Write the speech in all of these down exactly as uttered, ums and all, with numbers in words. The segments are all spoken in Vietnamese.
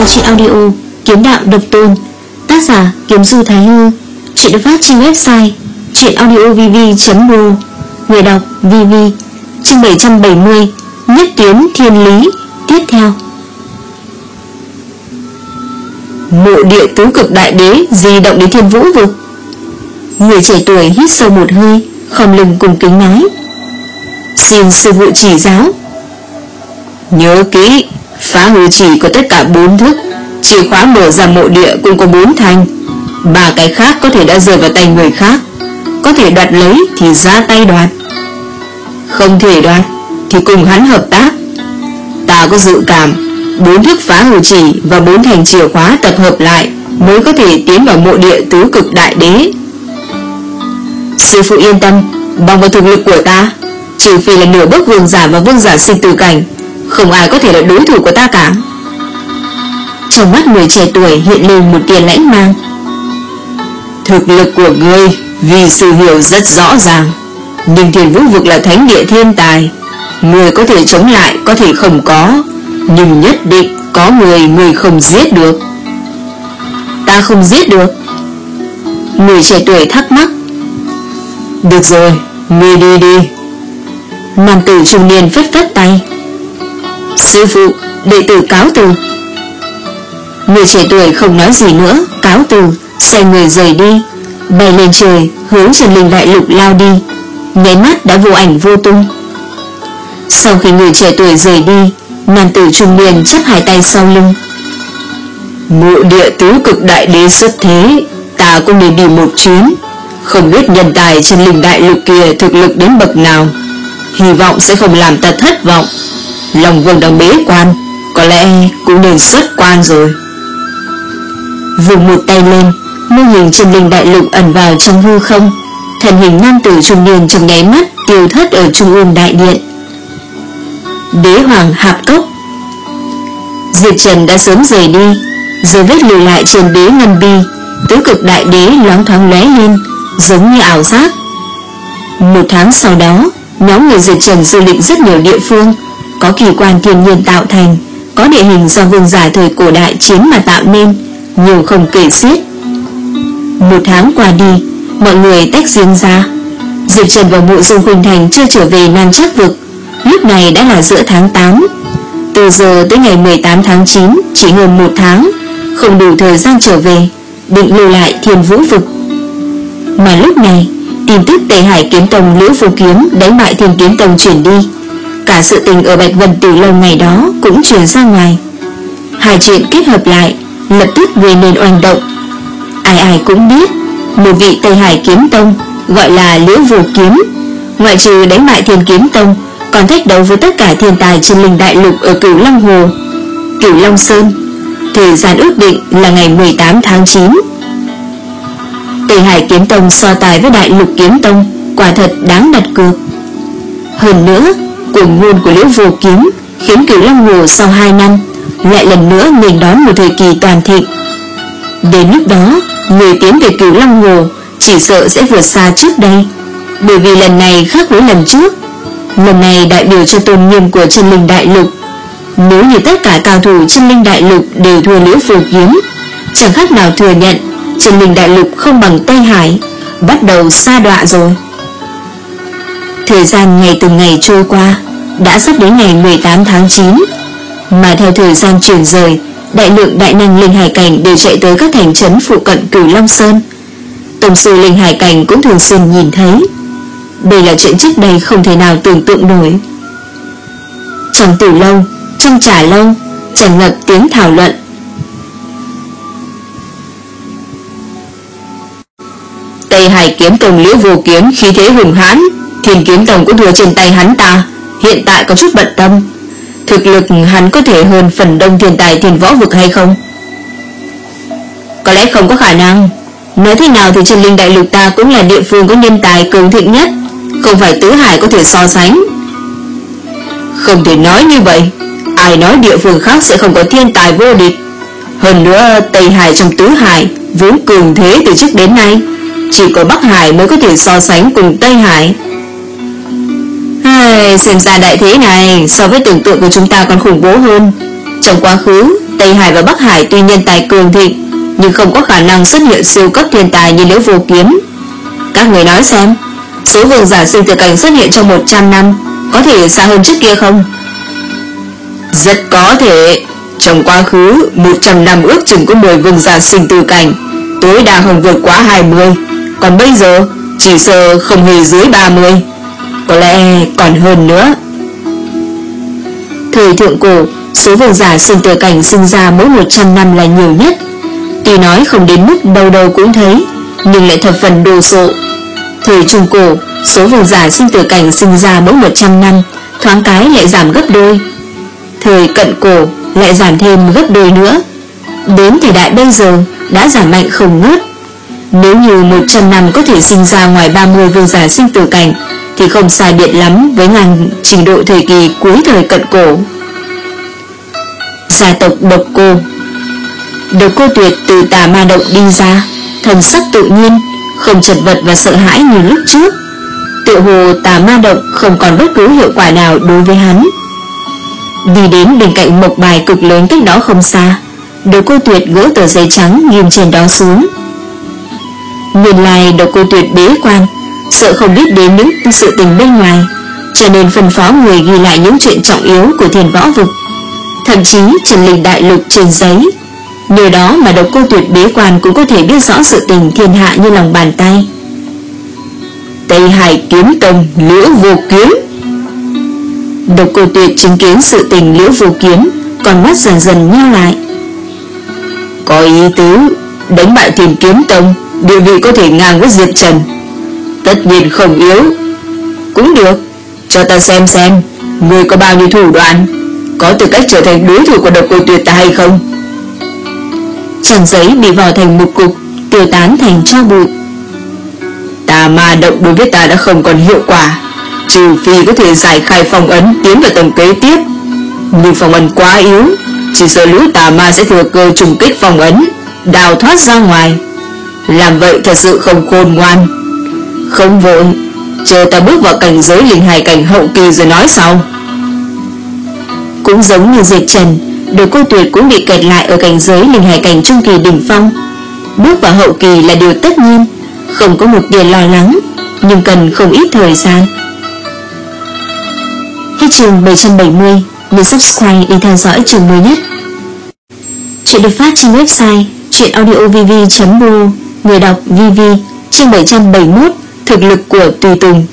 nghe truyện audio Kiếm Đạo Độc Tôn, tác giả Kiếm Du Thái Hư. Truyện được phát trên website truyệnaudiovv chấm ro. Người đọc vê vê. Chương bảy trăm bảy mươi, Nhất Kiếm Thiên Lý. Tiếp theo. Mộ địa tứ cực đại đế di động đến Thiên Vũ vực. Người trẻ tuổi hít sâu một hơi, khom lưng cung kính nói: "Xin sư phụ chỉ giáo." Nhớ kỹ, phá hư chỉ có tất cả bốn thức, chìa khóa mở ra mộ địa cũng có bốn thanh. Ba cái khác có thể đã rơi vào tay người khác, có thể đoạt lấy thì ra tay đoạt, không thể đoạt thì cùng hắn hợp tác. Ta có dự cảm bốn thức phá hư chỉ và bốn thành chìa khóa tập hợp lại mới có thể tiến vào mộ địa tứ cực đại đế. Sư phụ yên tâm, bằng vào thực lực của ta, trừ phi là nửa bước vương giả và vương giả sinh tử cảnh, không ai có thể là đối thủ của ta cả. Trong mắt người trẻ tuổi hiện lên một tia lãnh mang. Thực lực của ngươi vì sự hiểu rất rõ ràng, nhưng Thiên Vũ vực là thánh địa thiên tài, người có thể chống lại có thể không có, nhưng nhất định có người người không giết được. Ta không giết được? Người trẻ tuổi thắc mắc. Được rồi, ngươi đi đi. Nam tử trung niên phất phất tay. Sư phụ, đệ tử cáo từ. Người trẻ tuổi không nói gì nữa, cáo từ, xoay người rời đi, bay lên trời, hướng Trần Linh Đại Lục lao đi, nháy mắt đã vô ảnh vô tung. Sau khi người trẻ tuổi rời đi, nam tử trung niên chắp hai tay sau lưng. Mộ địa tứ cực đại đế xuất thế, ta cũng nên đi một chuyến. Không biết nhân tài Trần Linh Đại Lục kia thực lực đến bậc nào, hy vọng sẽ không làm ta thất vọng. Long Vương đang bế quan, có lẽ cũng nên xuất quan rồi. Vùng một tay lên, mô hình Trần Linh Đại Lục ẩn vào trong hư không, thân hình nam tử trung niên trong nháy mắt tiêu thất ở trung ương đại điện. Đế hoàng hạp cốc. Diệp Trần đã sớm rời đi, dấu vết lưu lại trên đế ngân bi tứ cực đại đế loáng thoáng lóe lên, giống như ảo giác. Một tháng sau đó, nhóm người Diệp Trần du lịch rất nhiều địa phương, có kỳ quan thiên nhiên tạo thành, có địa hình do vương giả thời cổ đại chiến mà tạo nên, nhiều không kể xiết. Một tháng qua đi, mọi người tách riêng ra. Diệp Trần và Mộ Dung Khuynh Thành chưa trở về Nam Trác vực. Lúc này đã là giữa tháng tám. Từ giờ tới ngày mười tám tháng chín, chỉ hơn một tháng, không đủ thời gian trở về, định lưu lại Thiên Vũ vực. Mà lúc này, tin tức Tây Hải Kiếm Tông Liễu Vô Kiếm đánh bại Thiên Kiếm Tông truyền đi. Cả sự tình ở Bạch Vân Tử Lâu ngày đó cũng truyền ra ngoài. Hai chuyện kết hợp lại, lập tức gây nên oanh động. Ai ai cũng biết, một vị Tây Hải Kiếm Tông gọi là Liễu Vô Kiếm, ngoại trừ đánh bại Thiên Kiếm Tông, còn thách đấu với tất cả thiên tài Chân Linh Đại Lục ở Cửu Long Hồ, Cửu Long Sơn. Thời gian ước định là ngày mười tám tháng chín. Tây Hải Kiếm Tông so tài với Đại Lục Kiếm Tông quả thật đáng đặt cược. Hơn nữa, cuồng ngôn của Liễu Vô Kiếm khiến Cửu Long Hồ sau hai năm lại lần nữa nghênh đón một thời kỳ toàn thịnh. Đến lúc đó, người tiến về Cửu Long Hồ chỉ sợ sẽ vượt xa trước đây, bởi vì lần này khác với lần trước. Lần này đại biểu cho tôn nghiêm của Chân Linh Đại Lục. Nếu như tất cả cao thủ Chân Linh Đại Lục đều thua Liễu Vô Kiếm, chẳng khác nào thừa nhận Chân Linh Đại Lục không bằng Tây Hải, bắt đầu sa đọa rồi. Thời gian ngày từng ngày trôi qua, đã sắp đến ngày mười tám tháng chín. Mà theo thời gian chuyển rời, đại lượng đại năng linh hải cảnh đều chạy tới các thành trấn phụ cận Cửu Long Sơn. Tổng sư linh hải cảnh cũng thường xuyên nhìn thấy. Đây là chuyện trước đây không thể nào tưởng tượng nổi. Trong tử lâu, trong trà lâu, tràn ngập tiếng thảo luận. Tây Hải Kiếm Tông Liễu Vô Kiếm khí thế hùng hãn, Thiên Kiếm Tông cũng thua trên tay hắn ta, hiện tại có chút bận tâm. Thực lực hắn có thể hơn phần đông thiên tài Thiên Võ vực hay không? Có lẽ không có khả năng. Nói thế nào thì Chân Linh Đại Lục ta cũng là địa phương có nhân tài cường thịnh nhất, không phải Tứ Hải có thể so sánh. Không thể nói như vậy. Ai nói địa phương khác sẽ không có thiên tài vô địch? Hơn nữa Tây Hải trong Tứ Hải vốn cường thế từ trước đến nay, chỉ có Bắc Hải mới có thể so sánh cùng Tây Hải. Ai, xem ra đại thế này so với tưởng tượng của chúng ta còn khủng bố hơn. Trong quá khứ Tây Hải và Bắc Hải tuy nhân tài cường thịnh, nhưng không có khả năng xuất hiện siêu cấp thiên tài như Liễu Vô Kiếm. Các người nói xem, số vương giả sinh tử cảnh xuất hiện trong một trăm năm có thể xa hơn trước kia không? Rất có thể. Trong quá khứ một trăm năm ước chừng có mười vương giả sinh tử cảnh, tối đa không vượt quá hai mươi. Còn bây giờ chỉ sợ không hề dưới ba mươi, có lẽ còn hơn nữa. Thời thượng cổ, số vương giả sinh tử cảnh sinh ra mỗi một trăm năm là nhiều nhất. Tuy nói không đến mức đâu đâu cũng thấy, nhưng lại thập phần đồ sộ. Thời trung cổ, số vương giả sinh tử cảnh sinh ra mỗi một trăm năm, thoáng cái lại giảm gấp đôi. Thời cận cổ lại giảm thêm gấp đôi nữa. Đến thời đại bây giờ đã giảm mạnh không ngớt. Nếu như một trăm năm có thể sinh ra ngoài ba mươi vương giả sinh tử cảnh, thì không sai biệt lắm với ngàn trình độ thời kỳ cuối thời cận cổ. Gia tộc Độc Cô. Độc Cô Tuyệt từ Tà Ma Động đi ra, thần sắc tự nhiên, không chật vật và sợ hãi như lúc trước. Tựa hồ Tà Ma Động không còn bất cứ hiệu quả nào đối với hắn. Đi đến bên cạnh mộc bài cực lớn cách đó không xa, Độc Cô Tuyệt gỡ tờ giấy trắng ghim trên đó xuống. Nguyên lai Độc Cô Tuyệt bế quan, sợ không biết đến những sự tình bên ngoài, cho nên phân phó người ghi lại những chuyện trọng yếu của Thiên Võ Vực, thậm chí Trần Linh Đại Lục trên giấy. Nhờ đó mà Độc Cô Tuyệt bế quan cũng có thể biết rõ sự tình thiên hạ như lòng bàn tay. Tây Hải Kiếm Tông Liễu Vô Kiếm. Độc Cô Tuyệt chứng kiến sự tình Liễu Vô Kiếm, con mắt dần dần nheo lại. Có ý tứ, đánh bại Thiên Kiếm Tông, địa vị có thể ngang với Diệp Trần. Tất nhiên không yếu. Cũng được, cho ta xem xem người có bao nhiêu thủ đoạn, có tư cách trở thành đối thủ của Độc Cô Tuyệt ta hay không. Trang giấy bị vò thành một cục, tiêu tán thành tro bụi. Tà Ma Động đối với ta đã không còn hiệu quả, trừ phi có thể giải khai phong ấn tiến vào tầng kế tiếp. Nhưng phong ấn quá yếu, chỉ sợ lũ tà ma sẽ thừa cơ trùng kích phong ấn, đào thoát ra ngoài. Làm vậy thật sự không khôn ngoan. Không vội, chờ ta bước vào cảnh giới linh hài cảnh hậu kỳ rồi nói sau. Cũng giống như Diệp Trần, Độc Cô Tuyệt cũng bị kẹt lại ở cảnh giới linh hài cảnh trung kỳ đỉnh phong. Bước vào hậu kỳ là điều tất nhiên, không có một điều lo lắng, nhưng cần không ít thời gian. Hết chương bảy trăm bảy mươi, nhấn subscribe để theo dõi chương mới nhất. Chuyện được phát trên website truyệnaudiovv chấm bu. Người đọc vê vê. Chương bảy trăm bảy mươi mốt, thực lực của Tùy Tùng.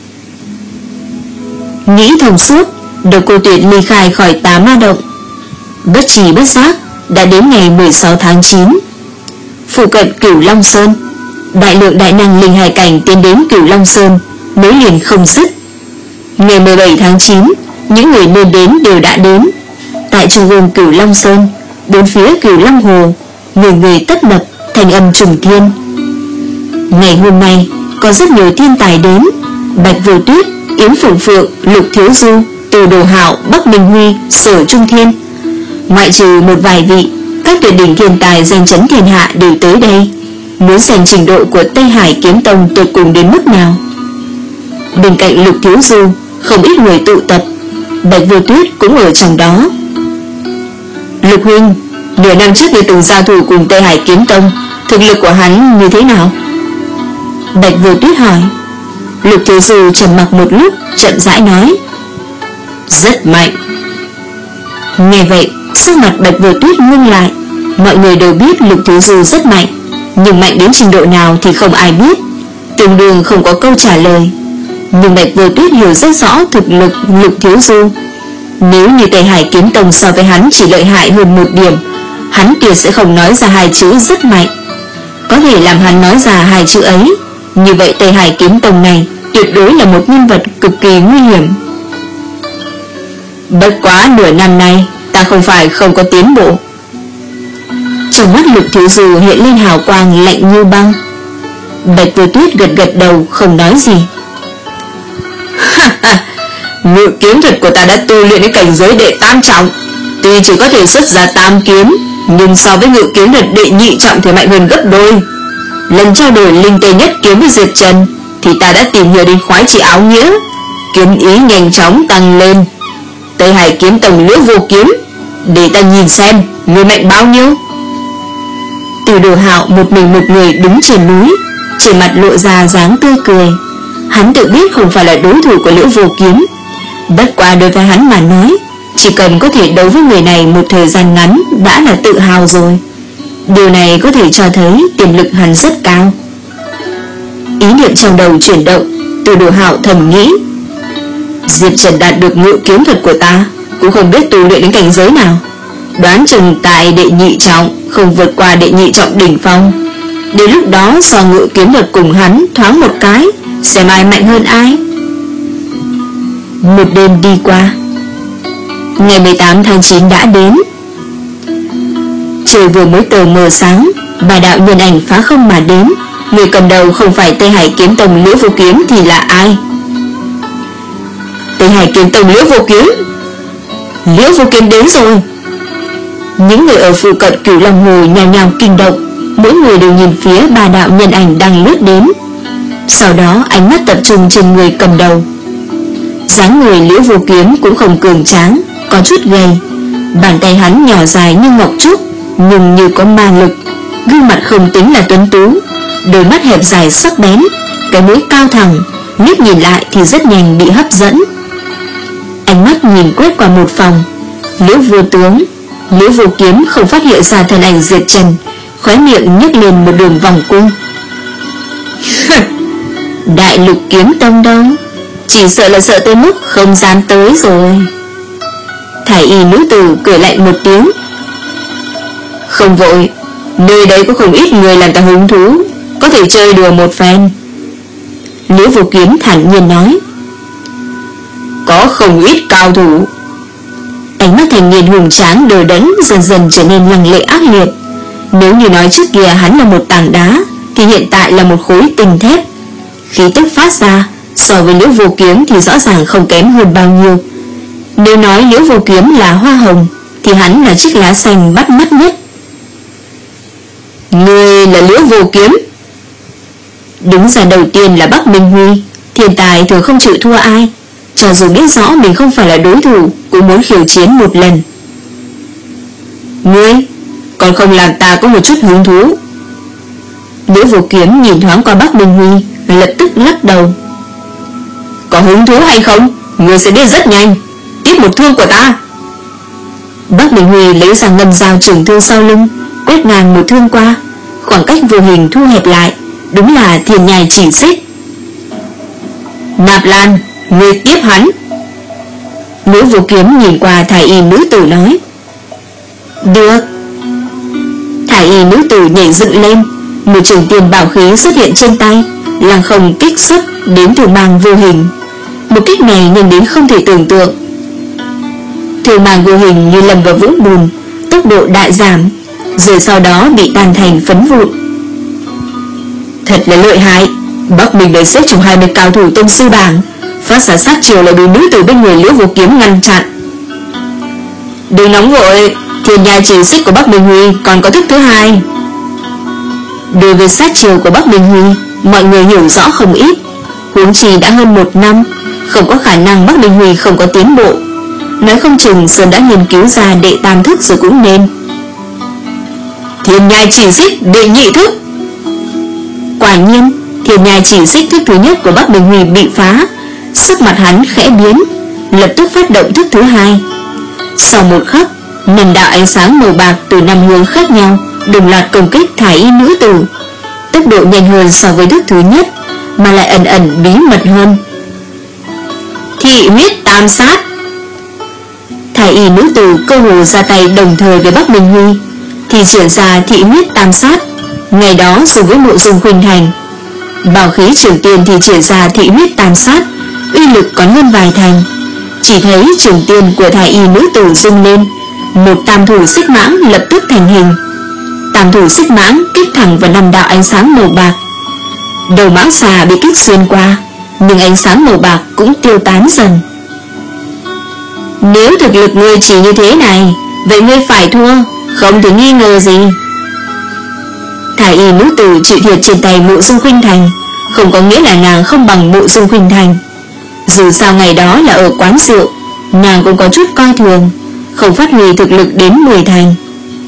Nghĩ thông suốt, Độc Cô Tuyệt ly khai khỏi Tà Ma Động. Bất trì bất giác đã đến ngày mười sáu tháng chín. Phụ cận Cửu Long Sơn, đại lượng đại năng linh hài cảnh tiến đến Cửu Long Sơn, nối liền không dứt. Ngày mười bảy tháng chín, những người nên đến đều đã đến. Tại trung ương Cửu Long Sơn, bốn phía Cửu Long Hồ, người người tấp nập, thành âm trùng thiên. Ngày hôm nay có rất nhiều thiên tài đến: Bạch Vô Tuyết, Yến Phượng Phượng, Lục Thiếu Du, Từ Đồ Hạo, Bắc Minh Huy, Sở Trung Thiên. Ngoại trừ một vài vị, các tuyệt đỉnh thiên tài danh chấn thiên hạ đều tới đây, muốn xem trình độ của Tây Hải Kiếm Tông tột cùng đến mức nào. Bên cạnh Lục Thiếu Du, không ít người tụ tập, Bạch Vô Tuyết cũng ở trong đó. Lục huynh, nửa năm trước ngươi từng giao thủ cùng Tây Hải Kiếm Tông, thực lực của hắn như thế nào? Bạch Vô Tuyết hỏi. Lục Thiếu Du trầm mặc một lúc, chậm rãi nói: rất mạnh. Nghe vậy, sắc mặt Bạch Vô Tuyết ngưng lại. Mọi người đều biết Lục Thiếu Du rất mạnh, nhưng mạnh đến trình độ nào thì không ai biết, tương đương không có câu trả lời. Nhưng Bạch Vô Tuyết hiểu rất rõ thực lực Lục Thiếu Du. Nếu như Tây Hải Kiếm Tông so với hắn chỉ lợi hại hơn một điểm, hắn tuyệt sẽ không nói ra hai chữ rất mạnh. Có thể làm hắn nói ra hai chữ ấy, như vậy Tây Hải Kiếm Tông này tuyệt đối là một nhân vật cực kỳ nguy hiểm. Bất quá nửa năm nay ta không phải không có tiến bộ. Trong mắt Lục Thiếu Du hiện lên hào quang lạnh như băng. Bạch Vô Tuyết gật gật đầu không nói gì. Ngự kiếm thuật của ta đã tu luyện đến cảnh giới đệ tam trọng, tuy chỉ có thể xuất ra tam kiếm, nhưng so với ngự kiếm thuật đệ nhị trọng thì mạnh hơn gấp đôi. Lần trao đổi linh tê nhất kiếm với Diệp Trần thì ta đã tìm hiểu đến khoái chỉ áo nghĩa, kiếm ý nhanh chóng tăng lên. Tây Hải Kiếm Tông Liễu Vô Kiếm, để ta nhìn xem Người mạnh bao nhiêu? Từ Đồ Hạo một mình một người đứng trên núi, trên mặt lộ ra dáng tươi cười. Hắn tự biết không phải là đối thủ của Liễu Vô Kiếm, bất quá đối với hắn mà nói, chỉ cần có thể đấu với người này một thời gian ngắn đã là tự hào rồi. Điều này có thể cho thấy tiềm lực hắn rất cao. Ý niệm trong đầu chuyển động, Từ Đồ Hạo thầm nghĩ, Diệp Trần đạt được ngự kiếm thuật của ta, cũng không biết tu luyện đến cảnh giới nào. Đoán chừng tại đệ nhị trọng không vượt qua đệ nhị trọng đỉnh phong. Đến lúc đó so ngự kiếm thuật cùng hắn thoáng một cái, xem ai mạnh hơn ai. Một đêm đi qua, ngày mười tám tháng chín đã đến. Trời vừa mới tờ mờ sáng, bà đạo nhân ảnh phá không mà đến. Người cầm đầu không phải Tây Hải Kiếm Tông Liễu Vô Kiếm thì là ai? Tây Hải Kiếm Tông Liễu Vô Kiếm. Liễu Vô Kiếm đến rồi. Những người ở phụ cận Cửu Long Hồ nhao nhao kinh động, mỗi người đều nhìn phía bà đạo nhân ảnh đang lướt đến. Sau đó ánh mắt tập trung trên người cầm đầu. Dáng người Liễu Vô Kiếm cũng không cường tráng, có chút gầy. Bàn tay hắn nhỏ dài như ngọc trúc, nhưng như có ma lực. Gương mặt không tính là tuấn tú, đôi mắt hẹp dài sắc bén, cái mũi cao thẳng, liếc nhìn lại thì rất nhanh bị hấp dẫn. Ánh mắt nhìn quét qua một phòng, Liễu Vô Tướng, Liễu Vô Kiếm không phát hiện ra thân ảnh Diệp Trần, khóe miệng nhếch lên một đường vòng cung. Đại Lục Kiếm Tông đâu, chỉ sợ là sợ tới mức không dám tới rồi. Thái y nữ tử cười lạnh một tiếng. Không vội, nơi đấy có không ít người làm ta hứng thú, có thể chơi đùa một phen. Liễu Vô Kiếm thản nhiên nói. Có không ít cao thủ. Ánh mắt thành niên hùng tráng đờ đẫn dần dần trở nên lăng lệ ác liệt. Nếu như nói trước kia hắn là một tảng đá, thì hiện tại là một khối tinh thép. Khí tức phát ra so với Liễu Vô Kiếm thì rõ ràng không kém hơn bao nhiêu. Nếu nói Liễu Vô Kiếm là hoa hồng, thì hắn là chiếc lá xanh bắt mắt nhất. Người là Liễu Vô Kiếm. Đứng ra đầu tiên là Bắc Minh Huy. Thiên tài thường không chịu thua ai, cho dù biết rõ mình không phải là đối thủ cũng muốn khiêu chiến một lần. Ngươi còn không làm ta có một chút hứng thú. Liễu Vô Kiếm nhìn thoáng qua Bắc Minh Huy, lập tức lắc đầu. Có hứng thú hay không, ngươi sẽ biết rất nhanh. Tiếp một thương của ta. Bắc Minh Huy lấy ra ngân dao trường thương sau lưng, quét ngang một thương qua, khoảng cách vô hình thu hẹp lại, đúng là thiên nhai chỉ xích. Nạp Lan, ngươi tiếp hắn. Liễu Vô Kiếm nhìn qua thái y nữ tử nói. Được. Thái y nữ tử nhảy dựng lên, một trường tiền bảo khí xuất hiện trên tay, lăng không kích xuất đến từ mang vô hình. Một kích này nhanh đến không thể tưởng tượng. Thường mang vô hình như lầm vào vũng bùn, tốc độ đại giảm, rồi sau đó bị tan thành phấn vụn. Thật là lợi hại. Bắc Minh được xếp trong hai mươi cao thủ tông sư bảng, phát xạ sát chiều lại bị nữ tử bên người Liễu Vô Kiếm ngăn chặn. Đừng nóng vội, thiên nhai chỉ xích của Bắc Minh Huy còn có thức thứ hai. Đối với sát chiều của Bắc Minh Huy, mọi người hiểu rõ không ít. Huống chi đã hơn một năm, không có khả năng Bắc Minh Huy không có tiến bộ. Nói không chừng Sơn đã nghiên cứu ra đệ tam thức rồi cũng nên. Thiên nhai chỉ xích đệ nhị thức. Quả nhiên, thiên nhai chỉ xích thức thứ nhất của Bắc Minh Huy bị phá. Sắc mặt hắn khẽ biến, lập tức phát động thức thứ hai. Sau một khắc, năm đạo ánh sáng màu bạc từ năm hướng khác nhau đồng loạt công kích thái y nữ tử. Tốc độ nhanh hơn so với thức thứ nhất, mà lại ẩn ẩn bí mật hơn. Thị huyết tam sát. Thái y nữ tử cơ hồ ra tay đồng thời với Bắc Minh Huy, thì triển ra thị huyết tam sát. Ngày đó dùng với Mộ Dung Khuynh Thành. Bảo khí trường tiên thì triển ra thị huyết tam sát, uy lực còn hơn vài thành. Chỉ thấy trường tiên của thái y nữ tử rung lên, một tam thủ xích mãng lập tức thành hình. Tam thủ xích mãng kích thẳng vào năm đạo ánh sáng màu bạc. Đầu mãng xà bị kích xuyên qua, nhưng ánh sáng màu bạc cũng tiêu tán dần. Nếu thực lực ngươi chỉ như thế này, vậy ngươi phải thua, không thể nghi ngờ gì. Thái y nữ tử chịu thiệt trên tay Mộ Dung Khuynh Thành, không có nghĩa là nàng không bằng Mộ Dung Khuynh Thành. Dù sao ngày đó là ở quán rượu, nàng cũng có chút coi thường, không phát huy thực lực đến mười thành.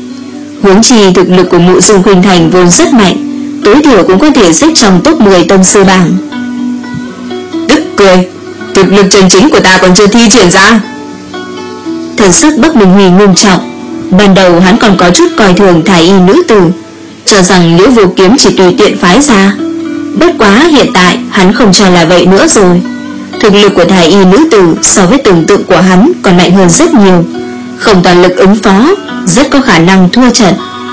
Huống chi thực lực của Mộ Dung Khuynh Thành vốn rất mạnh, tối thiểu cũng có thể xếp trong top mười tông sư bảng. Tức cười, thực lực chân chính của ta còn chưa thi triển ra. Thần sắc Bắc Minh Huy nghiêm trọng. Ban đầu hắn còn có chút coi thường thái y nữ tử, cho rằng Liễu Vô Kiếm chỉ tùy tiện phái ra. Bất quá hiện tại hắn không cho là vậy nữa rồi. Thực lực của thái y nữ tử so với tưởng tượng của hắn còn mạnh hơn rất nhiều, không toàn lực ứng phó, rất có khả năng thua trận.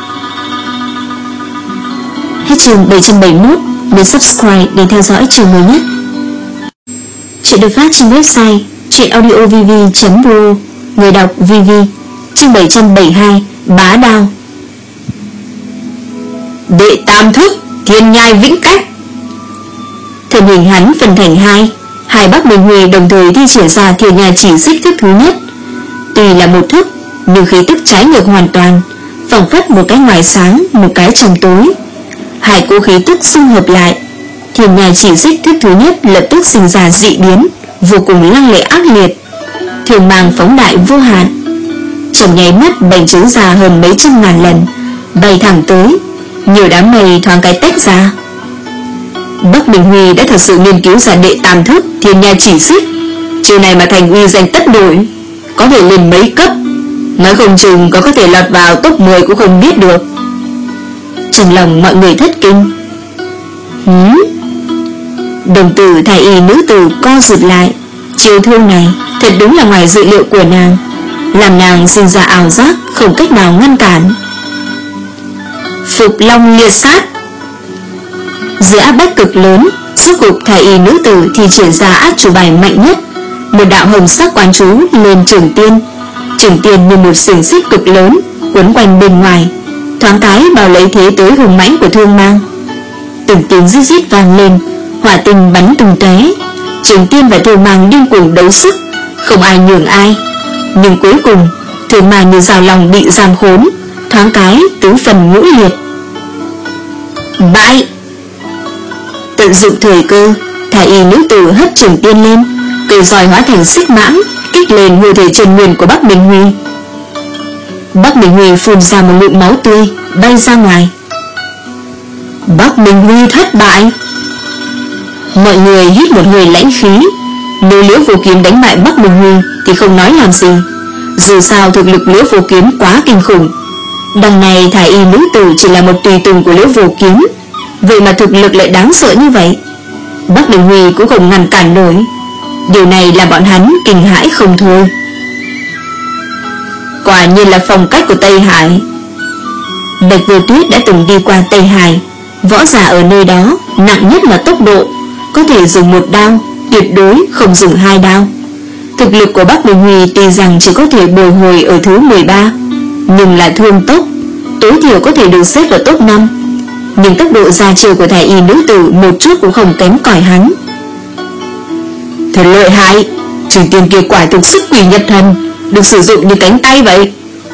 Hết chương bảy trăm bảy mươi mốt. Nhấn subscribe để theo dõi chương mới nhất. Chuyện được phát trên website truyện audio v v chấm r o. Người đọc vê vê. Chương bảy trăm bảy mươi hai. Bá Đao. Đệ tam thức Thiên Nhai Vĩnh Cách. Thân hình hắn phân thành hai, hai Bắc Minh Huy đồng thời thi triển ra Thiên Nhai Chỉ Xích thức thứ nhất. Tuy là một thức, nhưng khí tức trái ngược hoàn toàn, phảng phất một cái ngoài sáng, một cái trong tối. Hai cỗ khí tức xung hợp lại, Thiên Nhai Chỉ Xích thức thứ nhất lập tức sinh ra dị biến, vô cùng lăng lệ ác liệt, thường mang phóng đại vô hạn. Trong nháy mắt bành trướng ra hơn mấy trăm ngàn lần, bay thẳng tới, nhiều đám mây thoáng cái tách ra. Bắc Minh Huy đã thật sự nghiên cứu ra đệ tam thức Thiên Nhai Chỉ Xích, chiều này mà thành uy danh tất đổi, có thể lên mấy cấp, nói không chừng có có thể lọt vào top mười cũng không biết được. Trong lòng mọi người thất kinh. Hứ? Đồng tử thái y nữ tử co rụt lại, chiêu thương này thật đúng là ngoài dự liệu của nàng, làm nàng sinh ra ảo giác không cách nào ngăn cản. Phục Long Liệt Sát. Dưới áp bách cực lớn, rốt cục thái y nữ tử thì triển ra át chủ bài mạnh nhất, một đạo hồng sắc quán chú lên Trường Tiên. Trường Tiên như một xiềng xích cực lớn quấn quanh bên ngoài, thoáng cái bao lấy thế tới hùng mãnh của thương mang. Từng tiếng rít rít vang lên, hỏa tinh bắn tung tóe. Trường Tiên và thương mang điên cuồng đấu sức, không ai nhường ai. Nhưng cuối cùng thương mang như rào lòng bị giam khốn, thoáng cái tứ phần ngũ liệt. Bại! Tận dụng thời cơ, thái y nữ tử hất Trường Tiên lên, cây roi hóa thành xích mãng, kích lên hư thể chân nguyên của Bắc Minh Huy. Bắc Minh Huy phun ra một ngụm máu tươi, bay ra ngoài. Bắc Minh Huy thất bại. Mọi người hít một hơi lãnh khí. Nếu Liễu Vô Kiếm đánh bại Bắc Minh Huy thì không nói làm gì, dù sao thực lực Liễu Vô Kiếm quá kinh khủng. Đằng này thái y nữ tử chỉ là một tùy tùng của Liễu Vô Kiếm, vậy mà thực lực lại đáng sợ như vậy. Bắc Minh Huy cũng không ngăn cản nổi. Điều này làm bọn hắn kinh hãi không thôi. Quả nhiên là phong cách của Tây Hải. Bạch Vô Tuyết đã từng đi qua Tây Hải, võ giả ở nơi đó nặng nhất là tốc độ, có thể dùng một đao, tuyệt đối không dùng hai đao. Thực lực của Bắc Minh Huy tuy rằng chỉ có thể bồi hồi ở thứ mười ba, nhưng là thương tốc, tối thiểu có thể được xếp vào top năm. Nhưng tốc độ ra chiêu của thái y nữ tử một chút cũng không kém cỏi hắn. Thật lợi hại, Trường Tiên kia quả thực sức quỷ nhập thần, được sử dụng như cánh tay vậy.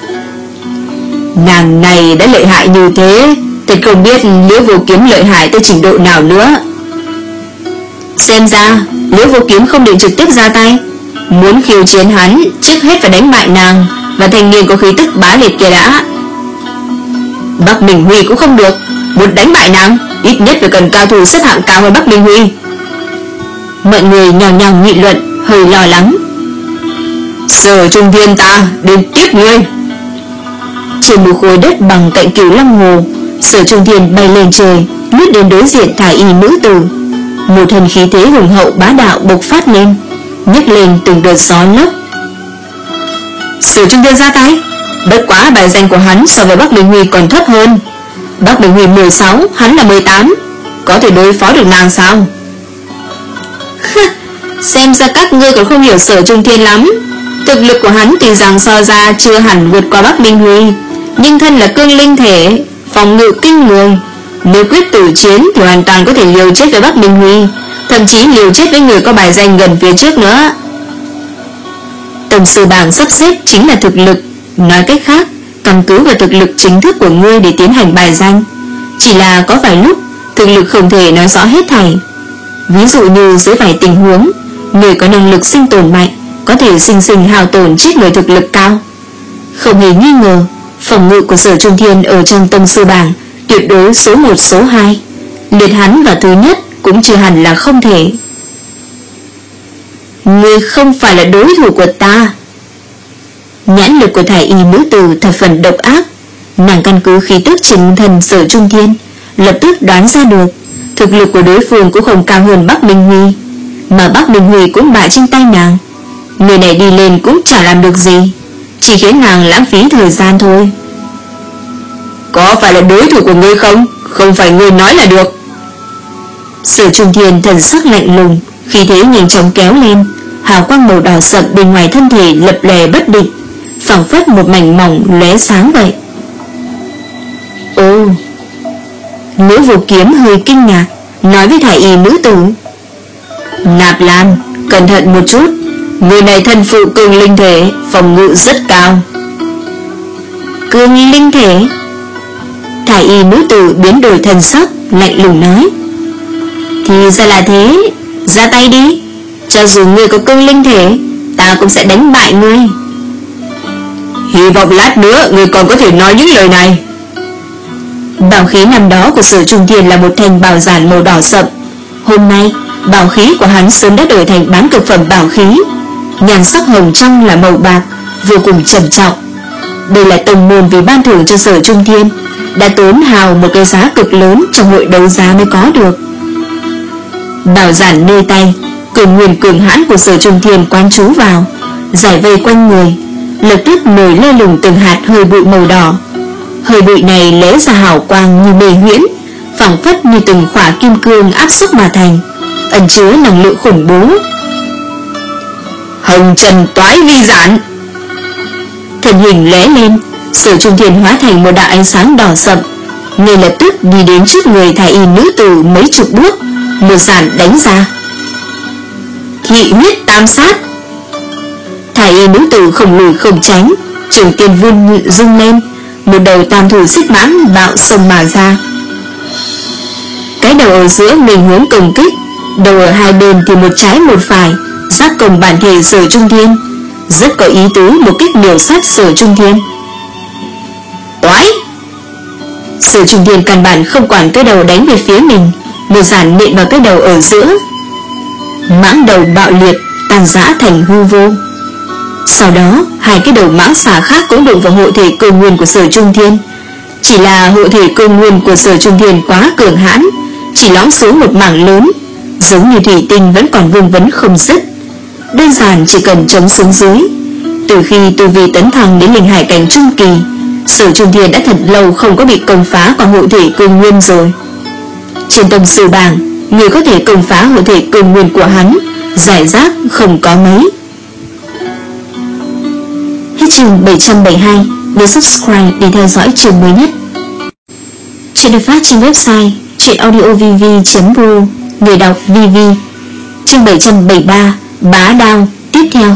Nàng này đã lợi hại như thế, thật không biết Liễu Vô Kiếm lợi hại tới trình độ nào nữa. Xem ra Liễu Vô Kiếm không định trực tiếp ra tay, muốn khiêu chiến hắn trước hết phải đánh bại nàng và thanh niên có khí tức bá liệt kia đã. Bắc Minh Huy cũng không được, muốn đánh bại nàng ít nhất phải cần cao thủ xếp hạng cao hơn Bắc Minh Huy. Mọi người nhào nhào nghị luận, hơi lo lắng. Sở Trung Thiên ta đến tiếp ngươi. Trên một khối đất bằng cạnh Cửu Long Hồ, Sở Trung Thiên bay lên trời, lướt đến đối diện thái y nữ tử. Một thân khí thế hùng hậu bá đạo bộc phát lên, nhấc lên từng đợt gió lốc. Sở Trung Thiên ra tay, bất quá bài danh của hắn so với Bắc Minh Huy còn thấp hơn. Bắc Minh Huy mười sáu, hắn là mười tám, có thể đối phó được nàng sao? Xem ra các ngươi còn không hiểu Sở Trung Thiên lắm. Thực lực của hắn tuy rằng so ra chưa hẳn vượt qua Bắc Minh Huy, nhưng thân là cương linh thể, phòng ngự kinh người. Nếu quyết tử chiến thì hoàn toàn có thể liều chết với Bắc Minh Huy, thậm chí liều chết với người có bài danh gần phía trước nữa. Tổng sư bảng sắp xếp chính là thực lực, nói cách khác, căn cứ vào thực lực chính thức của ngươi để tiến hành bài danh. Chỉ là có vài lúc thực lực không thể nói rõ hết thảy. Ví dụ như dưới vài tình huống, người có năng lực sinh tồn mạnh có thể sinh sinh hao tổn chết người thực lực cao. Không hề nghi ngờ, Phòng ngự của Sở Trung Thiên ở trong tông sư bảng tuyệt đối số một số hai, liệt hắn vào thứ nhất cũng chưa hẳn là không thể. Ngươi không phải là đối thủ của ta. Nhãn lực của thái y nữ tử thập phần độc ác. Nàng căn cứ khí tức trên thân Sở Trung Thiên, lập tức đoán ra được thực lực của đối phương cũng không cao hơn Bắc Minh Huy, mà Bắc Minh Huy cũng bại trên tay nàng. Người này đi lên cũng chả làm được gì, chỉ khiến nàng lãng phí thời gian thôi. Có phải là đối thủ của ngươi không? Không phải ngươi nói là được. Sở Trung Thiên thần sắc lạnh lùng, khí thế nhanh chóng kéo lên, hào quang màu đỏ sậm bên ngoài thân thể lập lè bất định, phảng phất một mảnh mỏng lóe sáng vậy. Ô, Nữ Vô Kiếm hơi kinh ngạc, nói với thái y nữ tử: Nạp Lan, cẩn thận một chút, người này thân phụ cường linh thể, phòng ngự rất cao. Cường linh thể? Thái y nữ tử biến đổi thần sắc, lạnh lùng nói: Thì ra là thế, ra tay đi. Cho dù ngươi có cường linh thể, ta cũng sẽ đánh bại ngươi. Hy vọng lát nữa ngươi còn có thể nói những lời này. Bảo khí năm đó của Sở Trung Thiên là một thanh bảo giản màu đỏ sậm. Hôm nay, bảo khí của hắn sớm đã đổi thành bán cực phẩm bảo khí, nhan sắc hồng trong là màu bạc, vô cùng trầm trọng. Đây là tông môn vì ban thưởng cho Sở Trung Thiên, đã tốn hào một cái giá cực lớn trong hội đấu giá mới có được. Bảo giản nơi tay, cường nguyên cường hãn của Sở Trung Thiên quán trú vào, giải vây quanh người, lập tức nổi lơ lửng từng hạt hơi bụi màu đỏ. Hơi bụi này lóe ra hào quang như mê huyễn, phảng phất như từng khỏa kim cương áp xúc mà thành, ẩn chứa năng lượng khủng bố. Hồng Trần Toái Vi Giản. Thân hình lóe lên, Sở Trung Thiên hóa thành một đạo ánh sáng đỏ sậm, ngay lập tức đi đến trước người thái y nữ tử mấy chục bước, một giản đánh ra. Thị huyết tam sát. Thái y nữ tử không lùi không tránh, trường tiên vươn dưng lên, một đầu tam thủ xích mãng bạo sông mà ra. Cái đầu ở giữa mình hướng công kích, đầu ở hai bên thì một trái một phải, giác công bản thể Sở Trung Thiên, rất có ý tứ một kích miểu sát Sở Trung Thiên. Toái! Sở Trung Thiên căn bản không quản cái đầu đánh về phía mình, một giản nện vào cái đầu ở giữa. Mãng đầu bạo liệt, tan rã thành hư vô. Sau đó, hai cái đầu mãng xà khác cũng đụng vào hộ thể cơ nguyên của Sở Trung Thiên. Chỉ là hộ thể cơ nguyên của Sở Trung Thiên quá cường hãn, chỉ lõm xuống một mảng lớn, giống như thủy tinh vẫn còn vương vấn không dứt. Đơn giản chỉ cần chống xuống dưới. Từ khi tu vi tấn thăng đến linh hải cảnh trung kỳ, Sở Trung Thiên đã thật lâu không có bị công phá qua hộ thể cơ nguyên rồi. Trên tông sư bảng, người có thể công phá hộ thể cơ nguyên của hắn giải rác không có mấy. Hết chương bảy trăm bảy mươi hai. Nhớ subscribe để theo dõi chương mới nhất. Chuyện được phát trên website chuyenaudiovv chấm ru. Người đọc vê vê. Chương bảy trăm bảy mươi ba. Bá đao. Tiếp theo.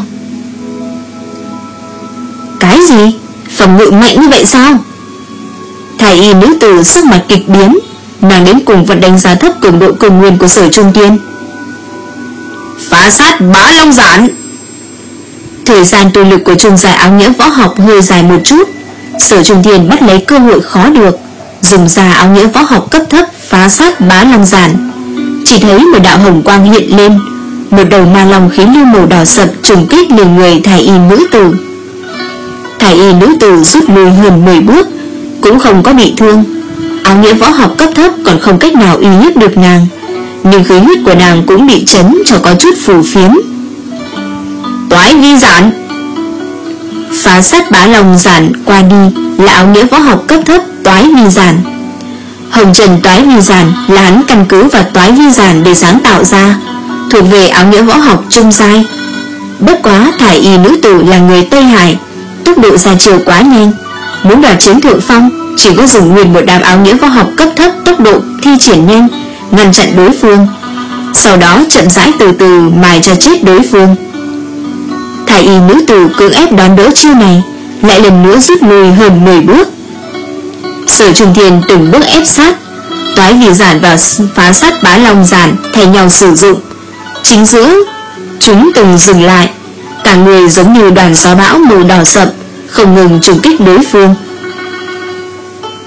Cái gì? Phòng ngự mạnh như vậy sao? Thái y nữ tử sắc mặt kịch biến, nàng đến cùng vẫn đánh giá thấp cường độ cường nguyên của Sở Trung Thiên. Phá sát Bá Long Giản. Thời gian tu lực của trung giải áo nghĩa võ học hơi dài một chút, Sở Trung Thiên bắt lấy cơ hội khó được, dùng ra áo nghĩa võ học cấp thấp phá sát Bá Long Giản. Chỉ thấy một đạo hồng quang hiện lên, một đầu ma long khí lưu màu đỏ sậm trùng kích lên người thái y nữ tử. Thái y nữ tử rút lui hơn mười bước, cũng không có bị thương. Áo nghĩa võ học cấp thấp còn không cách nào uy hiếp được nàng, nhưng khí huyết của nàng cũng bị chấn cho có chút phù phiếm. Toái Vi Giản. Phá sát Bá Long Giản qua đi là áo nghĩa võ học cấp thấp Toái Vi Giản. Hồng Trần Toái Vi Giản là hắn căn cứ vào Toái Vi Giản để sáng tạo ra, thuộc về áo nghĩa võ học trung giai. Bất quá thái y nữ tử là người Tây Hải, tốc độ ra chiều quá nhanh, muốn đoạt chiếm thượng phong chỉ có dùng nguyên một đám áo nghĩa võ học cấp thấp tốc độ thi triển nhanh, ngăn chặn đối phương, sau đó chậm rãi từ từ mài cho chết đối phương. Thái y nữ tử cưỡng ép đón đỡ chiêu này, lại lần nữa rút lui hơn mười bước. Sở Trung Thiên từng bước ép sát, Toái Vi Giản và phá sát Bá Long Giản thay nhau sử dụng. Chính giữa chúng từng dừng lại, cả người giống như đoàn gió bão màu đỏ sậm, không ngừng trùng kích đối phương.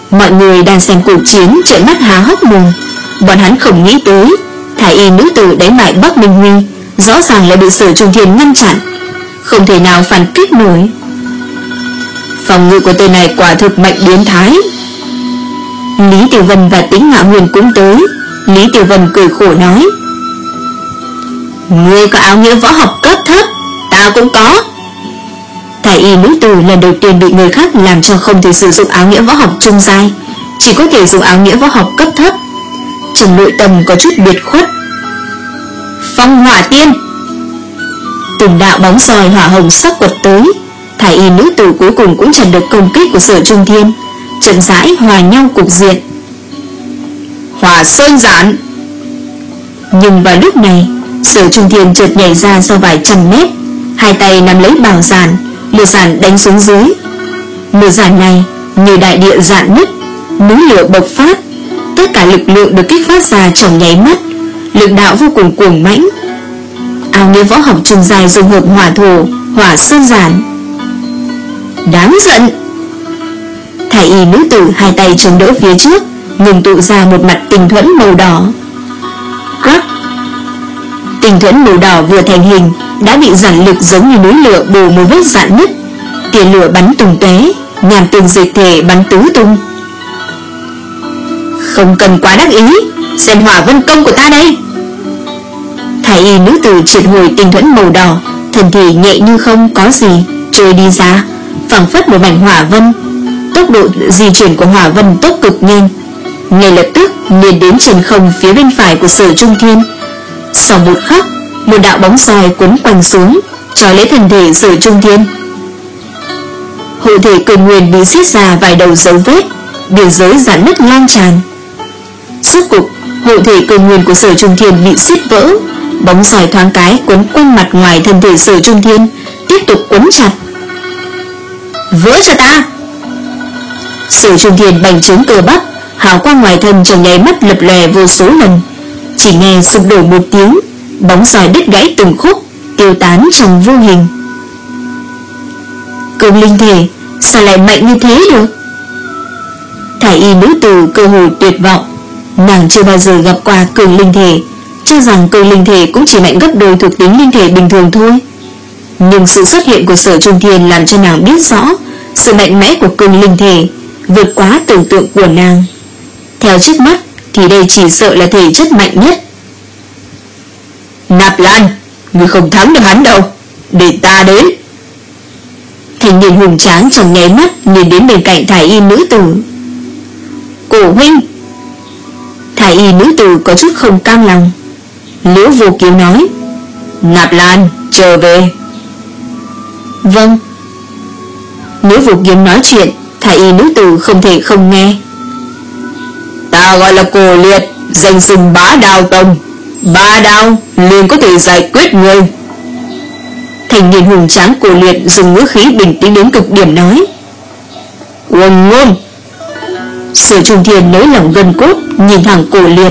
Mọi người đang xem cuộc chiến trợn mắt há hốc mồm. Bọn hắn không nghĩ tới thái y nữ tử đánh bại Bắc Minh Huy rõ ràng là bị Sở Trung Thiên ngăn chặn, không thể nào phản kích nổi. Phòng ngự của tên này quả thực mạnh biến thái. Lý Tiểu Vân và Tĩnh Ngạo Huyền cũng tới. Lý Tiểu Vân cười khổ nói: Ngươi có áo nghĩa võ học cấp thấp, ta cũng có. Thái y nữ tử lần đầu tiên bị người khác làm cho không thể sử dụng áo nghĩa võ học trung giai, chỉ có thể dùng áo nghĩa võ học cấp thấp. Trong nội tâm có chút biệt khuất. Phong hỏa tiên. Từng đạo bóng soi hỏa hồng sắc quật tới. Thái y nữ tử cuối cùng cũng chặn được công kích của Sở Trung Thiên, chậm rãi hòa nhau cục diện. Hỏa sơn giản. Nhưng vào lúc này, Sở Trung Thiên chợt nhảy ra sau vài trăm mét, hai tay nắm lấy bảo giản, lửa giản đánh xuống dưới. Lửa giản này như đại địa rạn nứt, núi lửa bộc phát, tất cả lực lượng được kích phát ra trong nháy mắt, lực đạo vô cùng cuồng mãnh. Áo nghĩa võ học trung dài dung hợp hỏa thổ, hỏa sơn giản. Đáng giận. Thái y nữ tử hai tay chống đỡ phía trước, ngừng tụ ra một mặt tinh thuẫn màu đỏ. Crack. Tinh thuẫn màu đỏ vừa thành hình đã bị giản lực giống như núi lửa bổ một vết rạn nứt, tia lửa bắn tung tóe, nhằm từng dịch thể bắn tứ tung. Không cần quá đắc ý, xem hỏa vân công của ta đây. Thái y nữ tử triệt hồi tinh thuẫn màu đỏ, thân thể nhẹ như không có gì trôi đi ra, phảng phất một mảnh hỏa vân. Tốc độ di chuyển của hỏa vân tốc cực nhanh, ngay lập tức liền đến trên không phía bên phải của Sở Trung Thiên. Sau một khắc, một đạo bóng soi quấn quanh xuống, trói lấy thân thể Sở Trung Thiên. Hộ thể cường nguyên bị xiết ra vài đầu dấu vết, biên giới rạn nứt lan tràn. Rốt cục, hộ thể cường nguyên của Sở Trung Thiên bị xiết vỡ, bóng soi thoáng cái quấn quanh mặt ngoài thân thể Sở Trung Thiên, tiếp tục quấn chặt. Vỡ cho ta! Sở Trung Thiên bành trướng cơ bắp, hào quang ngoài thân trong nháy mắt lập lòe vô số lần. Chỉ nghe sụp đổ một tiếng, bóng soi đứt gãy từng khúc, tiêu tán trong vô hình. Cường linh thể sao lại mạnh như thế được? Thái y nữ tử cơ hồ tuyệt vọng. Nàng chưa bao giờ gặp qua cường linh thể, cho rằng cường linh thể cũng chỉ mạnh gấp đôi thuộc tính linh thể bình thường thôi. Nhưng sự xuất hiện của Sở Trung Thiên làm cho nàng biết rõ sự mạnh mẽ của cường linh thể vượt quá tưởng tượng của nàng. Theo trước mắt thì đây chỉ sợ là thể chất mạnh nhất. Nạp Lan, ngươi không thắng được hắn đâu, để ta đến. Thanh niên hùng tráng trong nháy mắt nhìn đến bên cạnh thái y nữ tử. Cổ huynh. Thái y nữ tử có chút không cam lòng. Liễu Vô Kiếu nói: Nạp Lan, trở về. Vâng. Liễu Vô Kiếu nói chuyện, thái y nữ tử không thể không nghe. Ta gọi là Cổ Liệt, danh xưng Bá Đao Tông, ba đao liền có thể giải quyết người. Thành niên hùng tráng Cổ Liệt dùng ngữ khí bình tĩnh đến cực điểm nói: Uông ngôn. Sở Trung Thiên nới lỏng gân cốt, nhìn thẳng Cổ Liệt.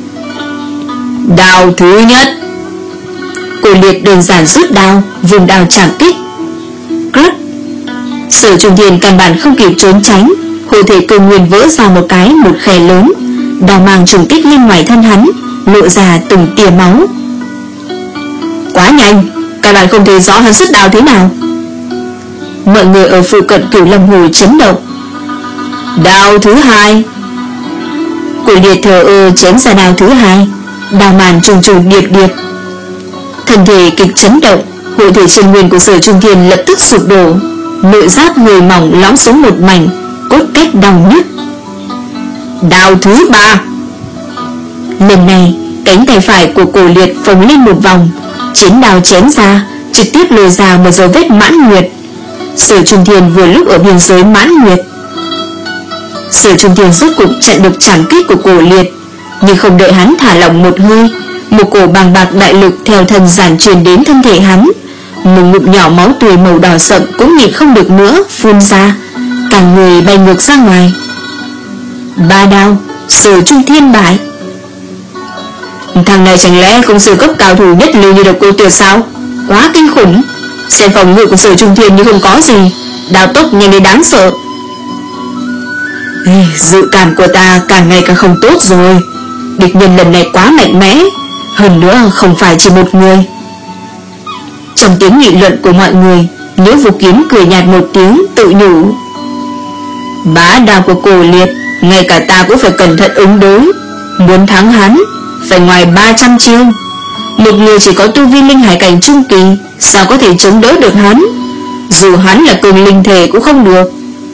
Đao thứ nhất. Cổ Liệt đơn giản rút đao, vùng đao chạm kích. Crack. Sở Trung Thiên căn bản không kịp trốn tránh, hộ thể cơ nguyên vỡ ra một cái một khe lớn, đao mang trùng kích lên ngoài thân hắn, lộ ra từng tia máu. Quá nhanh, các bạn không thấy rõ hắn xuất đao thế nào. Mọi người ở phụ cận Cửu Lâm Hồ chấn động. Đao thứ hai. Cổ Liệt thờ ơ chém ra đao thứ hai, đao màn trùng trùng điệp điệp. Thân thể kịch chấn động, hộ thể chân nguyên của Sở Trung Thiên lập tức sụp đổ, nội giáp người mỏng lõm xuống một mảnh, cốt cách đau nhức. Đao thứ ba. Lần này cánh tay phải của Cổ Liệt phồng lên một vòng, chiến đao chém ra, trực tiếp lôi ra một dấu vết mãn nguyệt. Sở Trung Thiên vừa lúc ở biên giới mãn nguyệt. Sở Trung Thiên rốt cục chặn được trảm kích của Cổ Liệt, nhưng không đợi hắn thả lỏng một hơi, một cổ bàng bạc đại lực theo thân giản truyền đến thân thể hắn, một ngụm nhỏ máu tươi màu đỏ sậm cũng nhịn không được nữa phun ra, cả người bay ngược ra ngoài. Ba đao, Sở Trung Thiên bại. Thằng này chẳng lẽ không sở cấp cao thủ nhất lưu như Độc Cô Tuyệt sao? Quá kinh khủng. Xem phòng ngự của Sở Trung Thiên như không có gì, đao tốc nhanh đến đáng sợ. Ê, dự cảm của ta càng ngày càng không tốt rồi. Địch nhân lần này quá mạnh mẽ, hơn nữa không phải chỉ một người. Trong tiếng nghị luận của mọi người, Liễu Vô Kiếm cười nhạt một tiếng, tự nhủ: bá đạo của Cổ Liệt, ngay cả ta cũng phải cẩn thận ứng đối. Muốn thắng hắn, phải ngoài ba trăm chiêu. Một người chỉ có tu vi linh hải cảnh trung kỳ, sao có thể chống đỡ được hắn? Dù hắn là cường linh thể cũng không được.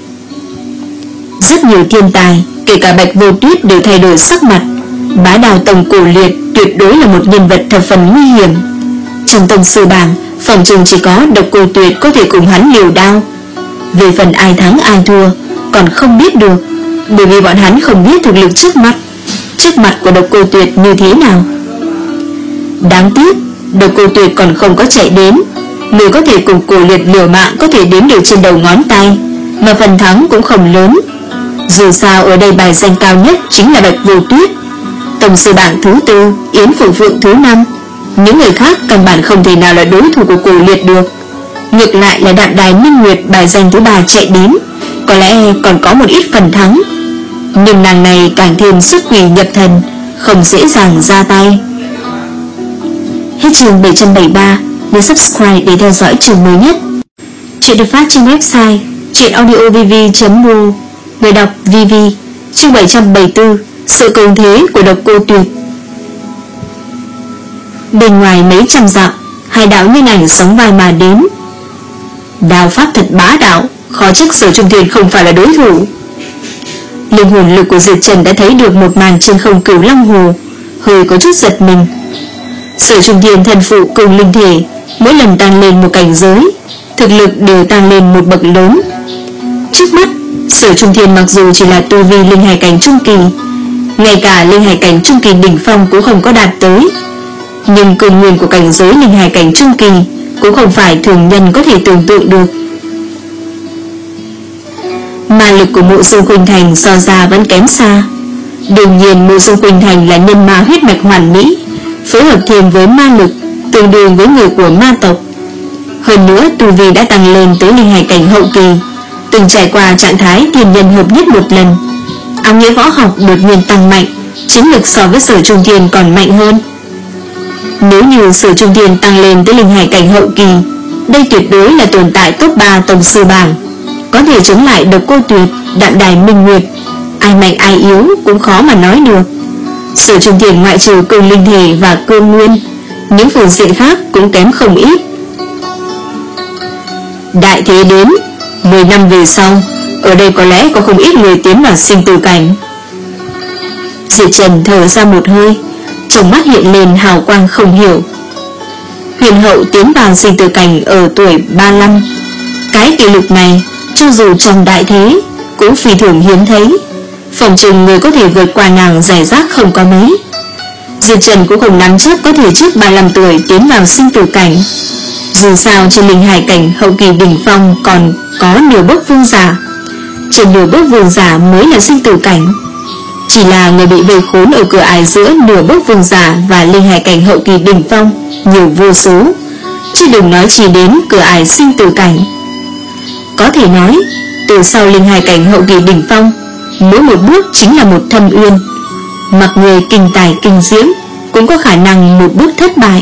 Rất nhiều thiên tài, kể cả Bạch Vô Tuyết đều thay đổi sắc mặt. Bá đạo tổng Cổ Liệt tuyệt đối là một nhân vật thập phần nguy hiểm. Trong tông sư bảng, phòng trường chỉ có Độc Cô Tuyệt có thể cùng hắn liều đao. Về phần ai thắng ai thua còn không biết được, bởi vì bọn hắn không biết thực lực trước mặt Trước mặt của Độc Cô Tuyệt như thế nào. Đáng tiếc Độc Cô Tuyệt còn không có chạy đến. Người có thể cùng Cổ Liệt liều mạng có thể đếm được trên đầu ngón tay, mà phần thắng cũng không lớn. Dù sao ở đây bài danh cao nhất chính là Bạch Vô Tuyết, tổng sư bảng thứ tư, Yến Phượng Phượng thứ năm. Những người khác căn bản không thể nào là đối thủ của Cổ Liệt được. Ngược lại là Đạm Đài Minh Nguyệt bài danh thứ ba chạy đến, có lẽ còn có một ít phần thắng. Nhưng nàng này càng thêm xuất quỷ nhập thần, không dễ dàng ra tay. Hết chương bảy trăm bảy mươi ba. Nhớ subscribe để theo dõi chương mới nhất. Chuyện được phát trên website truyện audio v v chấm r o. Người đọc vê vê. Chương bảy trăm bảy mươi tư. Sự cường thế của Độc Cô Tuyệt. Bên ngoài mấy trăm dặm, hai đạo nhân ảnh sóng vai mà đến. Đao pháp thật bá đạo, khó trách Sở Trung Thiên không phải là đối thủ. Linh hồn lực của Diệp Trần đã thấy được một màn trên không Cửu Long Hồ, hơi có chút giật mình. Sở Trung Thiên thần phụ cùng linh thể, mỗi lần tăng lên một cảnh giới, thực lực đều tăng lên một bậc lớn. Trước mắt, Sở Trung Thiên mặc dù chỉ là tu vi linh hải cảnh trung kỳ, ngay cả linh hải cảnh trung kỳ đỉnh phong cũng không có đạt tới, nhưng cường nguyên của cảnh giới linh hải cảnh trung kỳ cũng không phải thường nhân có thể tưởng tượng được. Ma lực của Mộ Dương Khuynh Thành so ra vẫn kém xa. Đương nhiên Mộ Dương Khuynh Thành là nhân ma huyết mạch hoàn mỹ, phối hợp thêm với ma lực tương đương với người của ma tộc. Hơn nữa tu vi đã tăng lên tới linh hải cảnh hậu kỳ, từng trải qua trạng thái thiên nhân hợp nhất một lần. Áo nghĩa võ học đột nhiên tăng mạnh, chiến lực so với Sở Trung Thiên còn mạnh hơn. Nếu như Sở Trung Thiên tăng lên tới linh hải cảnh hậu kỳ, đây tuyệt đối là tồn tại top ba tổng sư bảng, có thể chống lại Độc Cô Tuyệt, Đạm Đài Minh Nguyệt. Ai mạnh ai yếu cũng khó mà nói được. Sở Trung Thiên ngoại trừ cường linh thể và cương nguyên, những phương diện khác cũng kém không ít. Đại thế đến, mười năm về sau, ở đây có lẽ có không ít người tiến vào sinh tử cảnh. Diệp Trần thở ra một hơi, trong mắt hiện lên hào quang không hiểu. Huyền hậu tiến vào sinh tử cảnh ở tuổi ba mươi lăm. Cái kỷ lục này cho dù trong đại thế cũng phi thường hiếm thấy, phòng chừng người có thể vượt qua nàng giải rác không có mấy. Diệp Trần cũng không nắm chắc có thể trước ba mươi lăm tuổi tiến vào sinh tử cảnh. Dù sao trên linh hải cảnh hậu kỳ đỉnh phong còn có nửa bước vương giả, trên nửa bước vương giả mới là sinh tử cảnh. Chỉ là người bị vây khốn ở cửa ải giữa nửa bước vương giả và linh hải cảnh hậu kỳ đỉnh phong nhiều vô số, chứ đừng nói chỉ đến cửa ải sinh tử cảnh. Có thể nói, từ sau linh hải cảnh hậu kỳ đỉnh phong, mỗi một bước chính là một thâm uyên. Mặc người kinh tài kinh diễm cũng có khả năng một bước thất bại.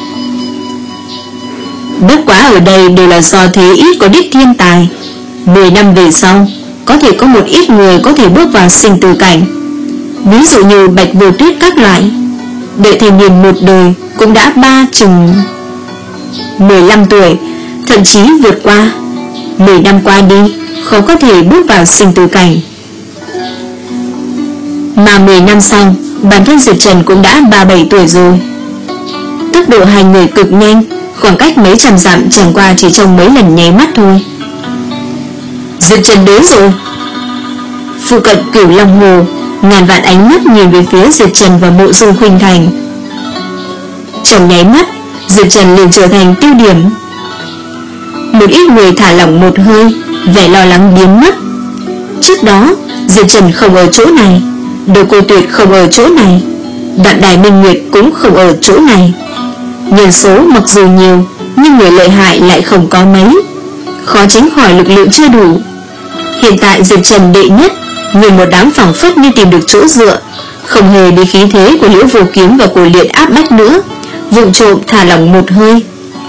Bất quá ở đây đều là do thế ít có đích thiên tài. Mười năm về sau, có thể có một ít người có thể bước vào sinh tử cảnh, ví dụ như Bạch Vô Tuyết các loại. Đợi thêm niên một đời cũng đã ba chừng mười lăm tuổi, thậm chí vượt qua. Mười năm qua đi, khó có thể bước vào sinh tử cảnh. Mà mười năm sau, bản thân Diệp Trần cũng đã ba mươi bảy tuổi rồi. Tốc độ hai người cực nhanh, khoảng cách mấy trăm dặm chẳng qua chỉ trong mấy lần nháy mắt thôi. Diệp Trần đến rồi. Phụ cận Cửu Long Hồ, ngàn vạn ánh mắt nhìn về phía Diệp Trần và Mộ Dương Khuynh Thành. Trong nháy mắt, Diệp Trần liền trở thành tiêu điểm. Một ít người thả lỏng một hơi, vẻ lo lắng biến mất. Trước đó, Diệp Trần không ở chỗ này, Độc Cô Tuyệt không ở chỗ này, Đạm Đài Minh Nguyệt cũng không ở chỗ này. Nhân số mặc dù nhiều, nhưng người lợi hại lại không có mấy, khó tránh khỏi lực lượng chưa đủ. Hiện tại Diệp Trần đệ nhất, Người một đám phảng phất như tìm được chỗ dựa, không hề bị khí thế của Liễu Vô Kiếm và Cổ Liệt áp bách nữa, vụng trộm thả lỏng một hơi.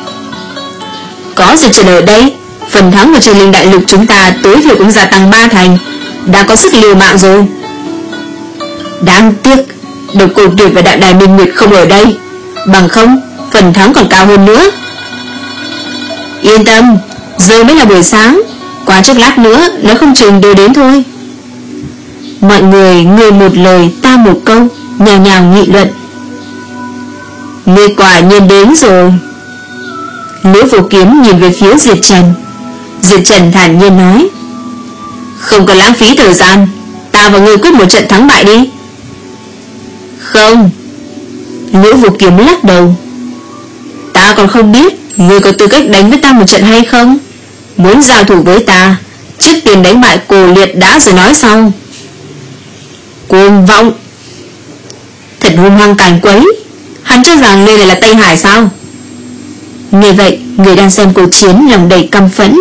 Có Diệp Trần ở đây, phần thắng của Trời Linh Đại Lục chúng ta tối thiểu cũng gia tăng ba thành, đã có sức liều mạng rồi. Đáng tiếc Độc Cô Tuyệt và Đại Đài Minh Nguyệt không ở đây, bằng không phần thắng còn cao hơn nữa. Yên tâm, giờ mới là buổi sáng, qua chốc lát nữa nó không chừng đều đến thôi. Mọi người người một lời ta một câu, nhào nhào nghị luận. Ngươi quả nhiên đến rồi. Liễu Vô Kiếm nhìn về phía Diệp Trần. Diệp Trần thản nhiên nói, không có lãng phí thời gian, ta và ngươi quyết một trận thắng bại đi. Không. Liễu Vô Kiếm lắc đầu. Ta còn không biết ngươi có tư cách đánh với ta một trận hay không. Muốn giao thủ với ta, trước tiên đánh bại Cổ Liệt đã rồi nói sau. Cuồng vọng. Thật hung hăng càn quấy. Hắn cho rằng nơi này là Tây Hải sao? Nghe vậy, người đang xem cuộc chiến lòng đầy căm phẫn.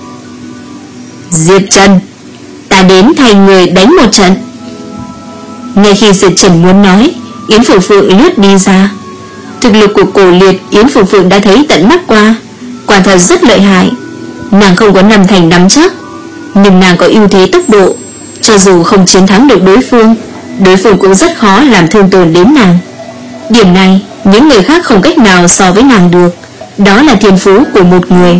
Diệp Trần, ta đến thay người đánh một trận. Ngay khi Diệp Trần muốn nói, Yến Phượng Phượng lướt đi ra. Thực lực của Cổ Liệt Yến Phượng Phượng đã thấy tận mắt qua, quả thật rất lợi hại. Nàng không có năm thành nắm chắc, nhưng nàng có ưu thế tốc độ. Cho dù không chiến thắng được đối phương, đối phương cũng rất khó làm thương tổn đến nàng. Điểm này những người khác không cách nào so với nàng được. Đó là thiên phú của một người.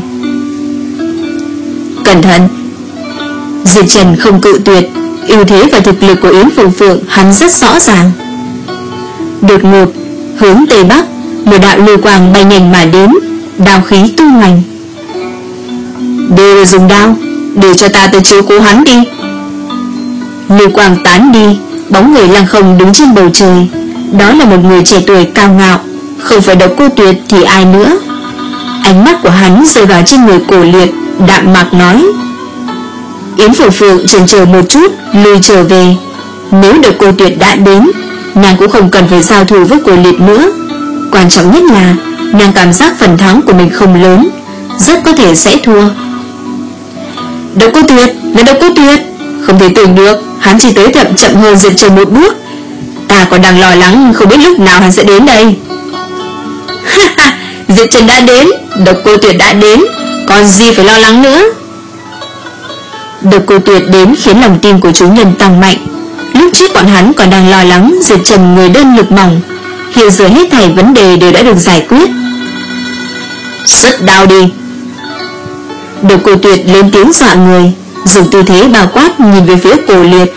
Cẩn thận. Diệp Trần không cự tuyệt. Ưu thế và thực lực của Yến Phượng Phượng hắn rất rõ ràng. Đột ngột hướng Tây Bắc, một đạo lưu quang bay nhanh mà đến, đao khí tung hoành. Đều dùng đao, để cho ta tới chiếu cố hắn đi. Lưu quang tán đi, bóng người lăng không đứng trên bầu trời. Đó là một người trẻ tuổi cao ngạo, không phải Độc Cô Tuyệt thì ai nữa. Ánh mắt của hắn rơi vào trên người Cổ Liệt, đạm mạc nói. Yến Phượng Phượng chần chờ một chút, lùi trở về. Nếu Độc Cô Tuyệt đã đến, nàng cũng không cần phải giao thủ với Cổ Liệt nữa. Quan trọng nhất là nàng cảm giác phần thắng của mình không lớn, rất có thể sẽ thua. Độc Cô Tuyệt là Độc Cô Tuyệt, không thể tưởng được hắn chỉ tới chậm chậm hơn Diệp Trần một bước. Ta còn đang lo lắng không biết lúc nào hắn sẽ đến đây. Diệp Trần đã đến, Độc Cô Tuyệt đã đến, còn gì phải lo lắng nữa. Độc Cô Tuyệt đến khiến lòng tin của chúng nhân tăng mạnh. Lúc trước bọn hắn còn đang lo lắng Diệp Trần người đơn lực mỏng, hiện giờ hết thảy vấn đề đều đã được giải quyết. Xuất đao đi. Độc Cô Tuyệt lên tiếng dọa người, dùng tư thế bao quát nhìn về phía Cổ Liệt.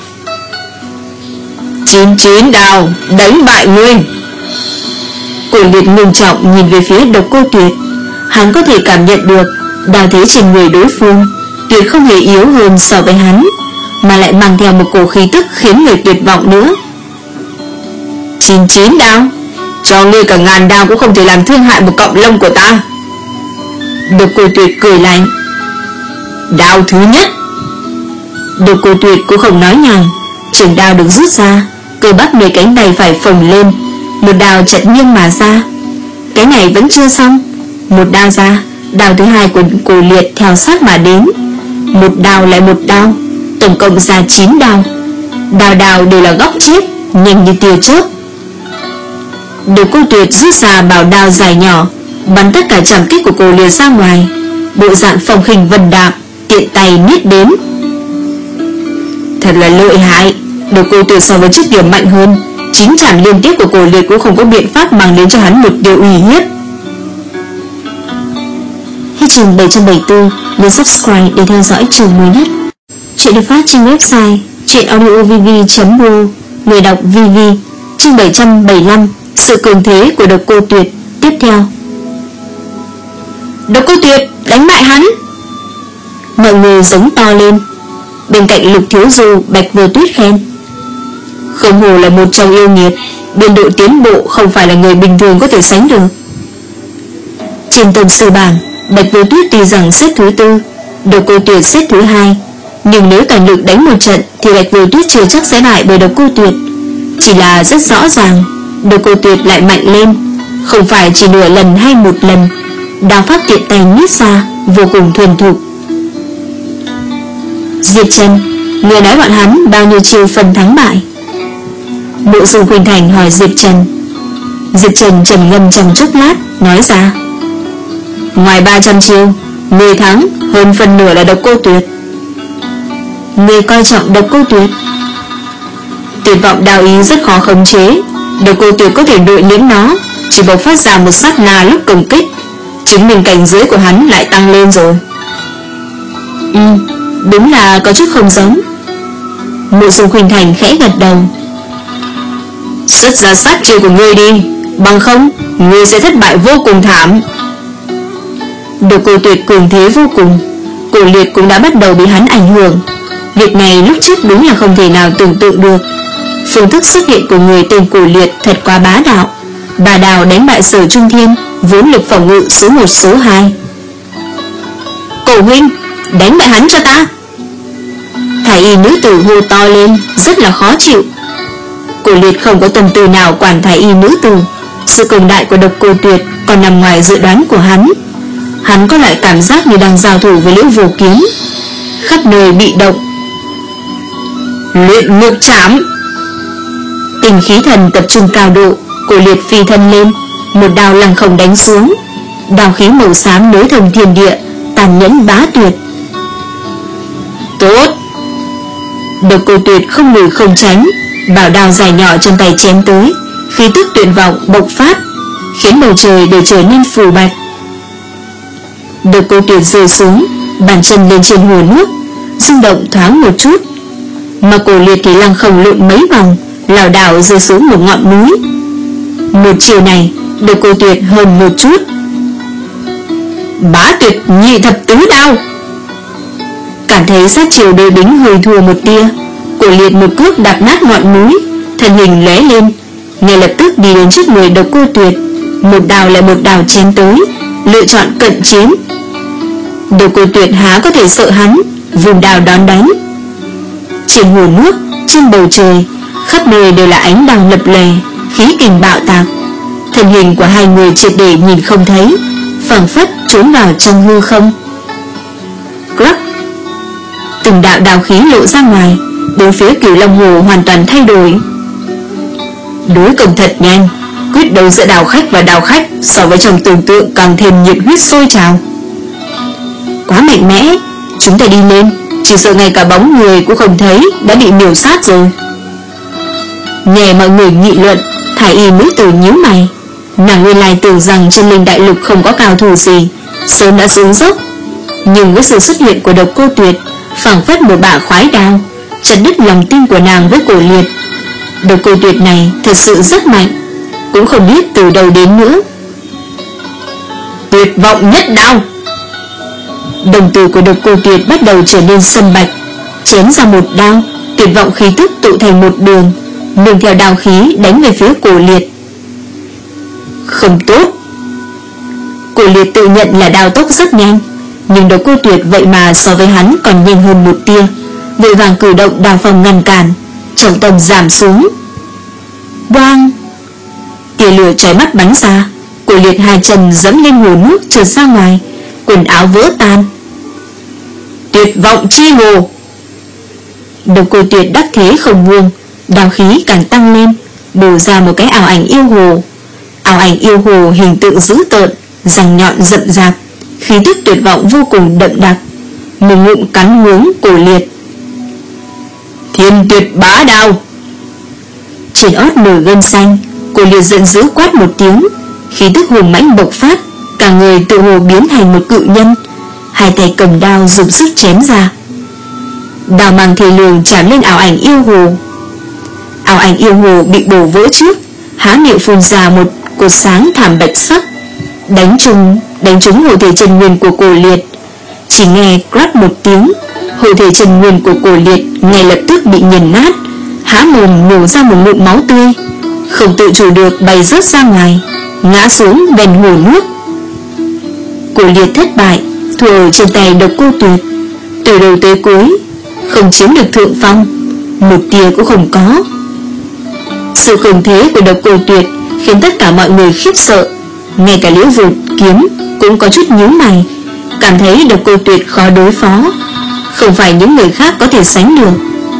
Chín chín đao đánh bại ngươi. Cổ Liệt ngưng trọng nhìn về phía Độc Cô Tuyệt. Hắn có thể cảm nhận được đao thế trên người đối phương tuyệt không hề yếu hơn so với hắn, mà lại mang theo một cổ khí tức khiến người tuyệt vọng nữa. Chín chín đao, cho ngươi cả ngàn đao cũng không thể làm thương hại một cọng lông của ta. Độc Cô Tuyệt cười lạnh. Đao thứ nhất. Độc Cô Tuyệt cũng không nói nhàng, trường đao được rút ra, cơ bắp nơi cánh tay phải phồng lên, một đao chật nghiêng mà ra. Cái này vẫn chưa xong, một đao ra, đao thứ hai của Cổ Liệt theo sát mà đến. Một đao lại một đao, tổng cộng ra chín đao. Đao đao đều là góc chết, nhanh như tia chớp. Độc Cô Tuyệt rút ra bảo đao dài nhỏ, bắn tất cả trảm kích của Cổ Liệt ra ngoài, bộ dạng phong khinh vân đạm, tiện tay niết đến. Thật là lợi hại. Độc Cô Tuyệt so với trước điểm mạnh hơn, chín trảm liên tiếp của Cổ Liệt cũng không có biện pháp mang đến cho hắn một điều uy hiếp. Hết chương bảy trăm bảy mươi tư, nhấn subscribe để theo dõi chương mới nhất. Chuyện được phát trên website chuyenaudiovv chấm ro, người đọc vê vê. Chương bảy trăm bảy mươi lăm, sự cường thế của Độc Cô Tuyệt. Tiếp theo. Độc Cô Tuyệt đánh bại hắn. Mọi người giống to lên. Bên cạnh Lục Thiếu Du, Bạch Vô Tuyết khen. Không hồ là một trong yêu nghiệt, biên độ tiến bộ không phải là người bình thường có thể sánh được. Trên tông sư bảng, Bạch Vô Tuyết tuy rằng xếp thứ tư, Độc Cô Tuyệt xếp thứ hai, nhưng nếu toàn lực đánh một trận thì Bạch Vô Tuyết chưa chắc sẽ bại bởi Độc Cô Tuyệt. Chỉ là rất rõ ràng, Độc Cô Tuyệt lại mạnh lên, không phải chỉ nửa lần hay một lần. Đao pháp tiện tay niết ra, vô cùng thuần thục. Diệp Trần, Người nói bọn hắn bao nhiêu chiêu phần thắng bại? Mộ Dung Khuynh Thành hỏi Diệp Trần. Diệp Trần trầm ngâm trong chốc lát nói ra: ngoài ba trăm chiêu, người thắng hơn phần nửa là Độc Cô Tuyệt. Người coi trọng Độc Cô Tuyệt? Tuyệt vọng đao ý rất khó khống chế, Độc Cô Tuyệt có thể nội liễm nó, chỉ bộc phát ra một sát na lúc công kích, chứng minh cảnh giới của hắn lại tăng lên rồi. Ừ, đúng là có chút không giống. Mộ Dung Khuynh Thành khẽ gật đầu. Xuất ra sát chiêu của ngươi đi, bằng không ngươi sẽ thất bại vô cùng thảm. Độc Cô Tuyệt cường thế vô cùng, Cổ Liệt cũng đã bắt đầu bị hắn ảnh hưởng. Việc này lúc trước đúng là không thể nào tưởng tượng được. Phương thức xuất hiện của người tên Cổ Liệt thật quá bá đạo. Bà đào đánh bại Sở Trung Thiên, vốn lực phòng ngự số một số hai. Cổ huynh, đánh bại hắn cho ta. Thái y nữ tử hô to lên, rất là khó chịu. Cổ Liệt không có tâm tư nào quản thái y nữ tử. Sự cường đại của Độc Cô Tuyệt còn nằm ngoài dự đoán của hắn. Hắn có loại cảm giác như đang giao thủ với Liễu Vô Kiếm, khắp nơi bị động. Luyện ngược chảm. Tình khí thần tập trung cao độ, Cổ Liệt phi thân lên, một đao lăng không đánh xuống. Đao khí màu xám nối thông thiên địa, tàn nhẫn bá tuyệt. Tốt. Độc Cô Tuyệt không lùi không tránh, bảo đao dài nhỏ trong tay chém tới, khí tức tuyệt vọng bộc phát, khiến bầu trời đều trở nên phù bạch. Độc Cô Tuyệt rơi xuống, bàn chân lên trên hồ nước, rung động thoáng một chút, mà Cổ Liệt thì lăng không lộn mấy vòng, lảo đảo rơi xuống một ngọn núi. Một chiều này, Độc Cô Tuyệt hơn một chút. Bá Tuyệt nhị thập tứ đao. Cảm thấy sát chiều đối bính hơi thua một tia, Cổ Liệt một cước đạp nát ngọn núi, thân hình lóe lên, ngay lập tức đi đến trước người Độc Cô Tuyệt, một đào lại một đào chém tới, lựa chọn cận chiến. Độc Cô Tuyệt há có thể sợ hắn, vùng đào đón đánh. Trên hồ nước, trên bầu trời, khắp nơi đều là ánh đằng lập lè, khí kình bạo tạc. Thân hình của hai người triệt để nhìn không thấy, phảng phất trốn vào trong hư không. Crack. Từng đạo đào khí lộ ra ngoài, bốn phía Cửu Long Hồ hoàn toàn thay đổi. Đối công thật nhanh, quyết đấu giữa đào khách và đào khách so với trong tưởng tượng càng thêm nhiệt huyết sôi trào. Quá mạnh mẽ, chúng ta đi lên, chỉ sợ ngay cả bóng người cũng không thấy, đã bị miểu sát rồi. Nghe mọi người nghị luận, thái y nữ tử nhíu mày. Nàng nguyên lai tưởng rằng trên Linh Đại Lục không có cao thủ gì, sớm đã xuống dốc. Nhưng với sự xuất hiện của Độc Cô Tuyệt, phảng phất một bả khoái đao, chặt đứt lòng tin của nàng với Cổ Liệt. Độc Cô Tuyệt này thật sự rất mạnh, cũng không biết từ đầu đến nữa. Tuyệt vọng nhất đao. Đồng tử của Độc Cô Tuyệt bắt đầu trở nên sâm bạch, chém ra một đao, tuyệt vọng khí tức tụ thành một đường, nương theo đao khí đánh về phía Cổ Liệt. Không tốt. Cổ Liệt tự nhận là đao tốc rất nhanh, nhưng Độc Cô Tuyệt vậy mà so với hắn còn nhanh hơn một tia, vội vàng cử động đao phong ngăn cản, trọng tâm giảm xuống. Boang! Tia lửa chói mắt bắn ra, Cổ Liệt hai chân dẫm lên hồ nước trượt ra ngoài, quần áo vỡ tan. Tuyệt vọng chi hồ. Độc Cô Tuyệt đắc thế không buông, đao khí càng tăng lên, bổ ra một cái ảo ảnh yêu hồ. Ảo ảnh yêu hồ hình tượng dữ tợn, răng nhọn rậm rạp, khí tức tuyệt vọng vô cùng đậm đặc, một ngụm cắn hướng Cổ Liệt. Thiên tuyệt bá đao. Trên ót nổi gân xanh, Cổ Liệt giận dữ quát một tiếng, khí tức hùng mãnh bộc phát, cả người tự hồ biến thành một cự nhân, hai tay cầm đao dùng sức chém ra. Đao mang thề lường chạm lên ảo ảnh yêu hồ. Ảo ảnh yêu hồ bị bổ vỡ trước, há miệng phun ra một cột sáng thảm bạch sắc, đánh trúng đánh trúng hộ thể chân nguyên của Cổ Liệt. Chỉ nghe crack một tiếng, hộ thể chân nguyên của Cổ Liệt ngay lập tức bị nghiền nát, há mồm nhổ ra một ngụm máu tươi, không tự chủ được bay rớt ra ngoài, ngã xuống ven hồ nước. Cổ Liệt thất bại, thua ở trên tay Độc Cô Tuyệt, từ đầu tới cuối không chiếm được thượng phong, một tia cũng không có. Sự cường thế của Độc Cô Tuyệt khiến tất cả mọi người khiếp sợ, ngay cả Liễu Vô Kiếm cũng có chút nhíu mày, cảm thấy Độc Cô Tuyệt khó đối phó, không phải những người khác có thể sánh được.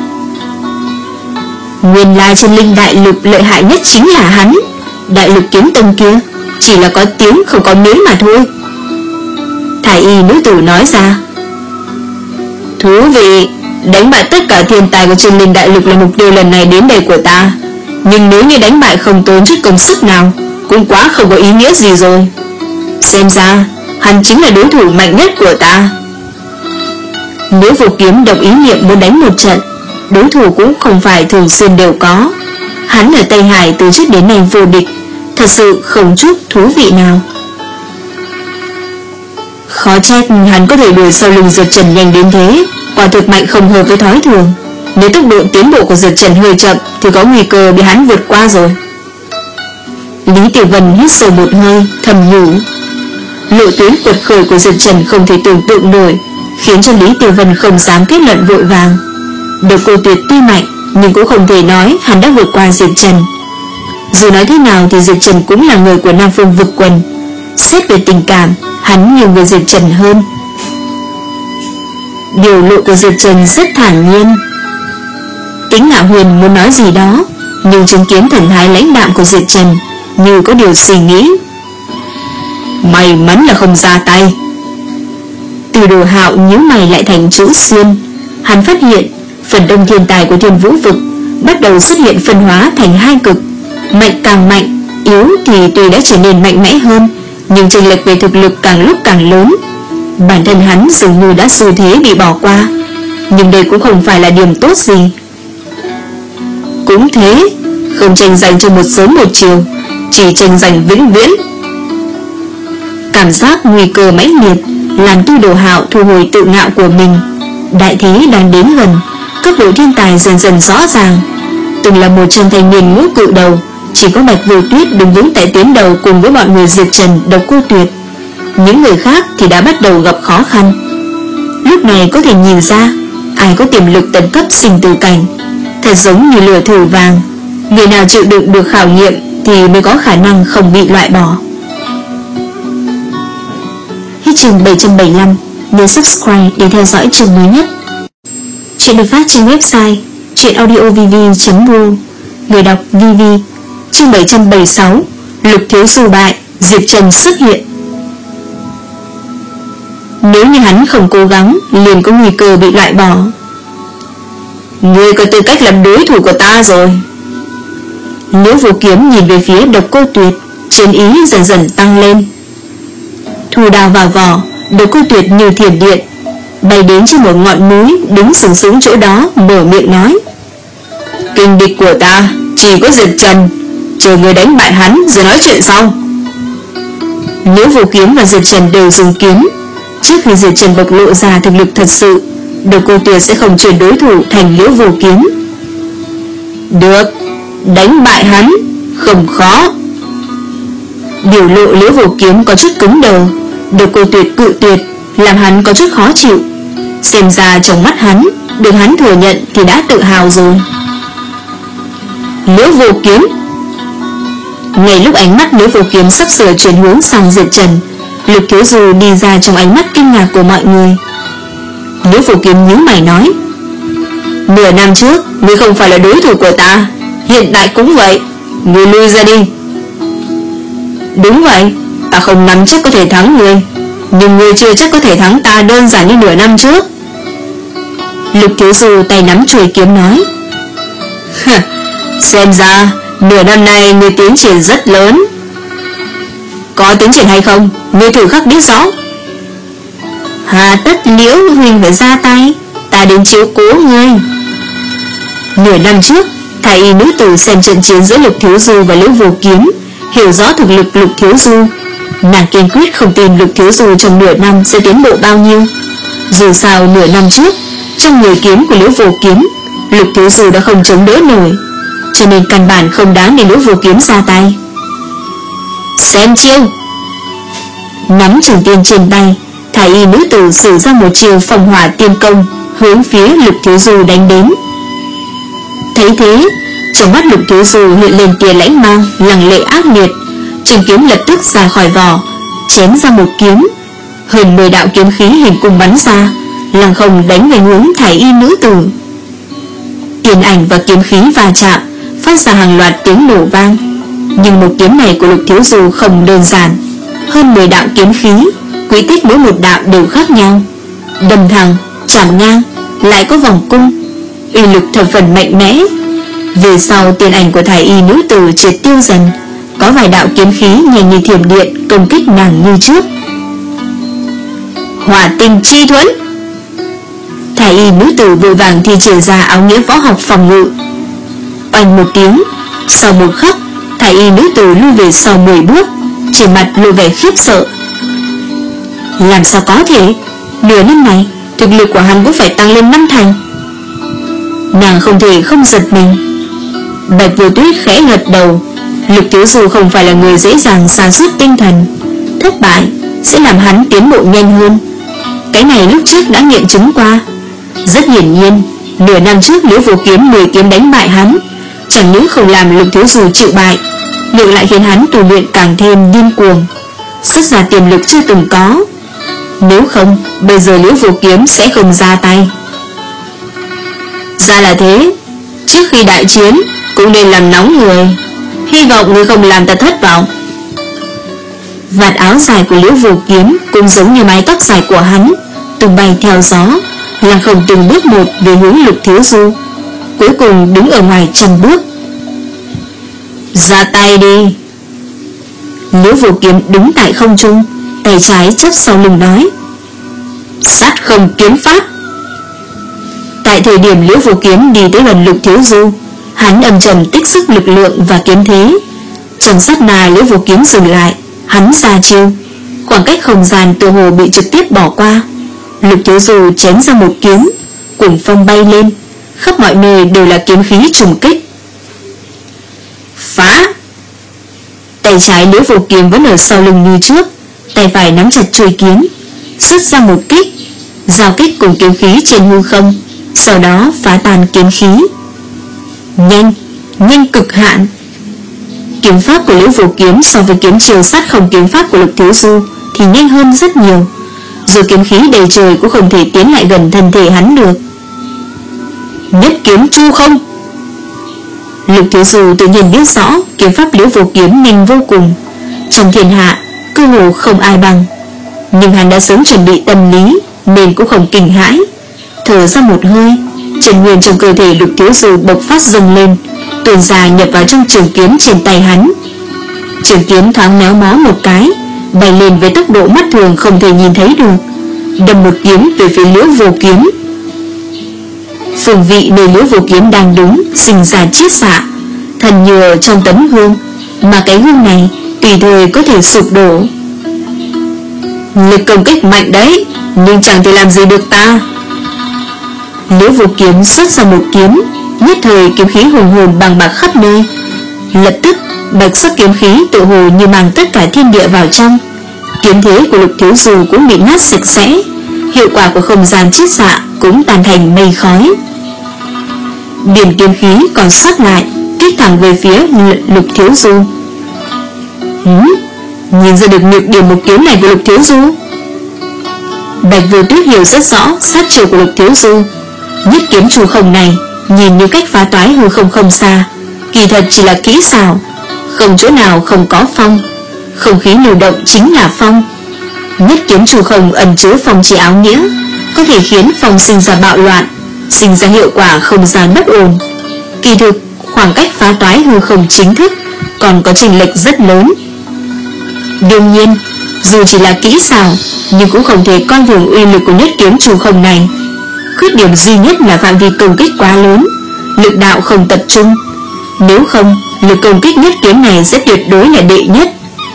Nguyên lai trên linh đại lục lợi hại nhất chính là hắn. Đại lục kiếm tông kia chỉ là có tiếng không có miếng mà thôi. Thái y nữ tử nói ra. Thú vị. Đánh bại tất cả thiên tài của trên linh đại lục là mục tiêu lần này đến đây của ta. Nhưng nếu như đánh bại không tốn chút công sức nào, cũng quá không có ý nghĩa gì rồi. Xem ra hắn chính là đối thủ mạnh nhất của ta. Nếu Vô Kiếm độc ý niệm muốn đánh một trận, đối thủ cũng không phải thường xuyên đều có. Hắn ở Tây Hải từ trước đến nay vô địch, thật sự không chút thú vị nào. Khó trách hắn có thể đuổi sau lưng Diệp Trần nhanh đến thế, quả thực mạnh không hợp với thói thường. Nếu tốc độ tiến bộ của Diệp Trần hơi chậm thì có nguy cơ bị hắn vượt qua rồi. Lý Tiểu Vân hít sâu một hơi, thầm nhủ. Lộ tuyến quật khởi của Diệp Trần không thể tưởng tượng nổi, khiến cho Lý Tiểu Vân không dám kết luận vội vàng. Độc Cô Tuyệt tuy mạnh, nhưng cũng không thể nói hắn đã vượt qua Diệp Trần. Dù nói thế nào thì Diệp Trần cũng là người của Nam Phương Vực Quần. Xét về tình cảm, hắn nhiều người Diệp Trần hơn. Điều lộ của Diệp Trần rất thản nhiên. Kính Ngạo Huyền muốn nói gì đó, nhưng chứng kiến thần thái lãnh đạm của Diệp Trần, như có điều suy nghĩ. May mắn là không ra tay. Từ Đồ Hạo nhíu mày lại thành chữ xuyên. Hắn phát hiện phần đông thiên tài của Thiên Vũ Vực bắt đầu xuất hiện phân hóa thành hai cực, mạnh càng mạnh, yếu thì tuy đã trở nên mạnh mẽ hơn, nhưng chênh lệch về thực lực càng lúc càng lớn. Bản thân hắn dường như đã xu thế bị bỏ qua, nhưng đây cũng không phải là điểm tốt gì. Cũng thế, không tranh giành cho một sớm một chiều, chỉ tranh giành vĩnh viễn. Cảm giác nguy cơ mãnh liệt làm Tư Đồ Hạo thu hồi tự ngạo của mình. Đại thế đang đến gần, cấp độ thiên tài dần dần rõ ràng. Từng là một trong thanh niên ngũ cự đầu, chỉ có Bạch Vô Tuyết đứng vững tại tuyến đầu cùng với mọi người Diệp Trần, Độc Cô Tuyệt. Những người khác thì đã bắt đầu gặp khó khăn. Lúc này có thể nhìn ra ai có tiềm lực tấn cấp sinh tử cảnh, thật giống như lửa thử vàng. Người nào chịu đựng được khảo nghiệm thì mới có khả năng không bị loại bỏ. Hết chương bảy trăm bảy mươi lăm. Nhớ subscribe để theo dõi chương mới nhất. Chuyện được phát trên website truyệnaudiovv chấm ru. Người đọc vê vê. Chương bảy trăm bảy mươi sáu. Lục thiếu dù bại, Diệp Trần xuất hiện. Nếu như hắn không cố gắng, liền có nguy cơ bị loại bỏ. Ngươi có tư cách làm đối thủ của ta rồi. Liễu Vô Kiếm nhìn về phía Độc Cô Tuyệt, chiến ý dần dần tăng lên. Thu đao vào vỏ, Độc Cô Tuyệt như thiểm điện bay đến trên một ngọn núi, đứng sừng sững chỗ đó, mở miệng nói: Kình địch của ta chỉ có Diệp Trần, chờ người đánh bại hắn rồi nói chuyện sau. Liễu Vô Kiếm và Diệp Trần đều dùng kiếm. Trước khi Diệp Trần bộc lộ ra thực lực thật sự, Độc Cô Tuyệt sẽ không chuyển đối thủ thành Liễu Vô Kiếm. Được, đánh bại hắn không khó. Biểu lộ Liễu Vô Kiếm có chút cứng đờ. Độc Cô Tuyệt cự tuyệt làm hắn có chút khó chịu. Xem ra trong mắt hắn, được hắn thừa nhận thì đã tự hào rồi. Liễu Vô Kiếm. Ngay lúc ánh mắt Liễu Vô Kiếm sắp sửa chuyển hướng sang Diệp Trần, Lục Thiếu Du đi ra trong ánh mắt kinh ngạc của mọi người. Liễu Vô Kiếm nhíu mày nói: Nửa năm trước ngươi không phải là đối thủ của ta, hiện tại cũng vậy, ngươi lui ra đi. Đúng vậy, ta không nắm chắc có thể thắng ngươi, nhưng ngươi chưa chắc có thể thắng ta đơn giản như nửa năm trước. Lục Thiếu Du tay nắm chuôi kiếm nói: Xem ra nửa năm nay ngươi tiến triển rất lớn. Có tiến triển hay không, ngươi thử khắc biết rõ. Hà tất Liễu huynh phải ra tay, ta đến chiếu cố ngươi. Nửa năm trước, thái y nữ tử xem trận chiến giữa Lục Thiếu Du và Liễu Vô Kiếm, hiểu rõ thực lực Lục Thiếu Du. Nàng kiên quyết không tin Lục Thiếu Du trong nửa năm sẽ tiến bộ bao nhiêu. Dù sao nửa năm trước, trong người kiếm của Liễu Vô Kiếm, Lục Thiếu Du đã không chống đỡ nổi, cho nên căn bản không đáng để Liễu Vô Kiếm ra tay. Xem chiêu. Nắm trường tiên trên tay, thái y nữ tử sử ra một chiêu phong hỏa tiên công, hướng phía Lục Thiếu Du đánh đến. Thấy thế, trong mắt Lục Thiếu Du hiện lên tia lãnh mang, lăng lệ ác liệt. Trường kiếm lập tức ra khỏi vỏ, chém ra một kiếm. Hơn mười đạo kiếm khí hình cung bắn ra, Lăng Không đánh về hướng Thái Y nữ tử. Tiền ảnh và kiếm khí va chạm, phát ra hàng loạt tiếng nổ vang. Nhưng một kiếm này của Lục Thiếu Du không đơn giản. Hơn mười đạo kiếm khí, quy tích mỗi một đạo đều khác nhau, đâm thẳng, chạm ngang, lại có vòng cung, uy lực thập phần mạnh mẽ. Về sau tiền ảnh của Thái Y nữ tử triệt tiêu dần, có vài đạo kiếm khí nhanh như thiểm điện công kích nàng như trước. Hỏa tinh chi thuẫn. Thái Y nữ tử vội vàng thì triển ra áo nghĩa võ học phòng ngự. Oanh một tiếng, sau một khắc, Thái Y nữ tử lui về sau mười bước, trên mặt lộ vẻ khiếp sợ. Làm sao có thể? Nửa năm này thực lực của hắn cũng phải tăng lên năm thành. Nàng không thể không giật mình. Bạch Vô Tuyết khẽ gật đầu. Lục Thiếu Du không phải là người dễ dàng sa sút tinh thần. Thất bại sẽ làm hắn tiến bộ nhanh hơn. Cái này lúc trước đã nghiệm chứng qua. Rất hiển nhiên, nửa năm trước Liễu Vô Kiếm mười kiếm đánh bại hắn, chẳng những không làm Lục Thiếu Du chịu bại, ngược lại khiến hắn tu luyện càng thêm điên cuồng, xuất ra tiềm lực chưa từng có. Nếu không, bây giờ Liễu Vô Kiếm sẽ không ra tay. Ra là thế, trước khi đại chiến cũng nên làm nóng người. Hy vọng ngươi không làm ta thất vọng. Vạt áo dài của Liễu Vô Kiếm cũng giống như mái tóc dài của hắn, tung bay theo gió, Lăng Không từng bước một về hướng Lục Thiếu Du, cuối cùng đứng ở ngoài trăm bước. Ra tay đi. Liễu Vô Kiếm đứng tại không trung, tay trái chắp sau lưng nói: Sát không kiếm pháp. Tại thời điểm Liễu Vô Kiếm đi tới gần Lục Thiếu Du, hắn âm trầm tích sức lực lượng và kiếm thế. Trong sát na Liễu Vô Kiếm dừng lại, hắn ra chiêu, khoảng cách không gian tựa hồ bị trực tiếp bỏ qua. Lục Thiếu Du chém ra một kiếm, cuồng phong bay lên, khắp mọi nơi đều là kiếm khí trùng kích. Phá. Tay trái Liễu Vô Kiếm vẫn ở sau lưng như trước, tay phải nắm chặt chuôi kiếm, xuất ra một kích, giao kích cùng kiếm khí trên hư không, sau đó phá tan kiếm khí. Nhanh, nhanh cực hạn. Kiếm pháp của Liễu Vô Kiếm so với kiếm chiêu sát không kiếm pháp của Lục Thiếu Du thì nhanh hơn rất nhiều, dù kiếm khí đầy trời cũng không thể tiến lại gần thân thể hắn được. Nhất kiếm chu không. Lục Thiếu Du tự nhiên biết rõ kiếm pháp Liễu Vô Kiếm nhanh vô cùng, trong thiên hạ cơ hồ không ai bằng, nhưng hắn đã sớm chuẩn bị tâm lý nên cũng không kinh hãi. Thở ra một hơi, chân nguyên trong cơ thể Lục Thiếu Du bộc phát dâng lên, tuôn ra nhập vào trong trường kiếm trên tay hắn. Trường kiếm thoáng méo mó một cái, bay lên với tốc độ mắt thường không thể nhìn thấy được, đâm một kiếm về phía Liễu Vô Kiếm. Phương vị nơi Liễu Vô Kiếm đang đứng sinh ra chiết xạ, thần như ở trong tấm gương, mà cái gương này tùy thời có thể sụp đổ. Lực công kích mạnh đấy, nhưng chẳng thể làm gì được ta. Liễu Vô Kiếm xuất ra một kiếm, nhất thời kiếm khí hùng hồn bằng bạc khắp nơi. Lập tức bạch sắc kiếm khí tự hồ như mang tất cả thiên địa vào trong. Kiếm thế của Lục Thiếu Du cũng bị nát sạch sẽ, hiệu quả của không gian chiết xạ cũng tan thành mây khói. Điểm kiếm khí còn sót lại kích thẳng về phía Lục Thiếu Du. Hứ, nhìn ra được nhược điểm một kiếm này của Lục Thiếu Du. Bạch Vô Tuyết hiểu rất rõ sát chiêu của Lục Thiếu Du. Nhất kiếm chu không này nhìn như cách phá toái hư không không xa, kỳ thật chỉ là kỹ xảo, không chỗ nào không có phong. Không khí lưu động chính là phong. Nhất kiếm chu không ẩn chứa phong chi áo nghĩa, có thể khiến phong sinh ra bạo loạn, sinh ra hiệu quả không gian bất ổn. Kỳ thực khoảng cách phá toái hư không chính thức còn có chênh lệch rất lớn. Đương nhiên, dù chỉ là kỹ xảo, nhưng cũng không thể coi thường uy lực của nhất kiếm chu không này. Khuyết điểm duy nhất là phạm vi công kích quá lớn, lực đạo không tập trung. Nếu không, lực công kích nhất kiếm này sẽ tuyệt đối là đệ nhất.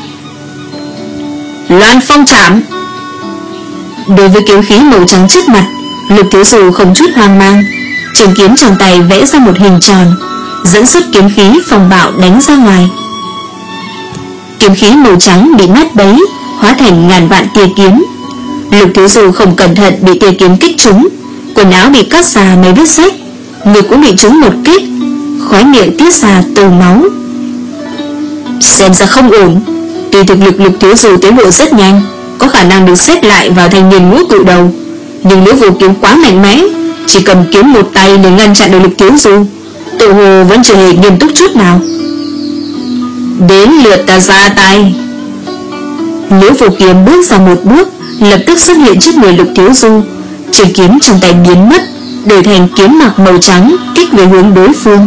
Loan phong chạm. Đối với kiếm khí màu trắng trước mặt, Lục Thiếu Du không chút hoang mang, trường kiếm trong tay vẽ ra một hình tròn, dẫn xuất kiếm khí phong bạo đánh ra ngoài. Kiếm khí màu trắng bị nát bấy, hóa thành ngàn vạn tia kiếm. Lục Thiếu Du không cẩn thận bị tia kiếm kích trúng, quần áo bị cắt ra mấy vết rách, ngực cũng bị trúng một kích, khóe miệng tiết ra tơ máu. Xem ra không ổn. Tuy thực lực Lục Thiếu Du tiến bộ rất nhanh, có khả năng được xếp lại vào thanh niên ngũ cự đầu, Nhưng Liễu Vô Kiếm quá mạnh mẽ, chỉ cầm kiếm một tay để ngăn chặn được Lục Thiếu Du, tự hồ vẫn chưa hề nghiêm túc chút nào. Đến lượt ta ra tay. Liễu Vô Kiếm bước ra một bước, lập tức xuất hiện trước người Lục Thiếu Du. Trường kiếm trong tay biến mất, đổi thành kiếm mặc màu trắng, kích về hướng đối phương.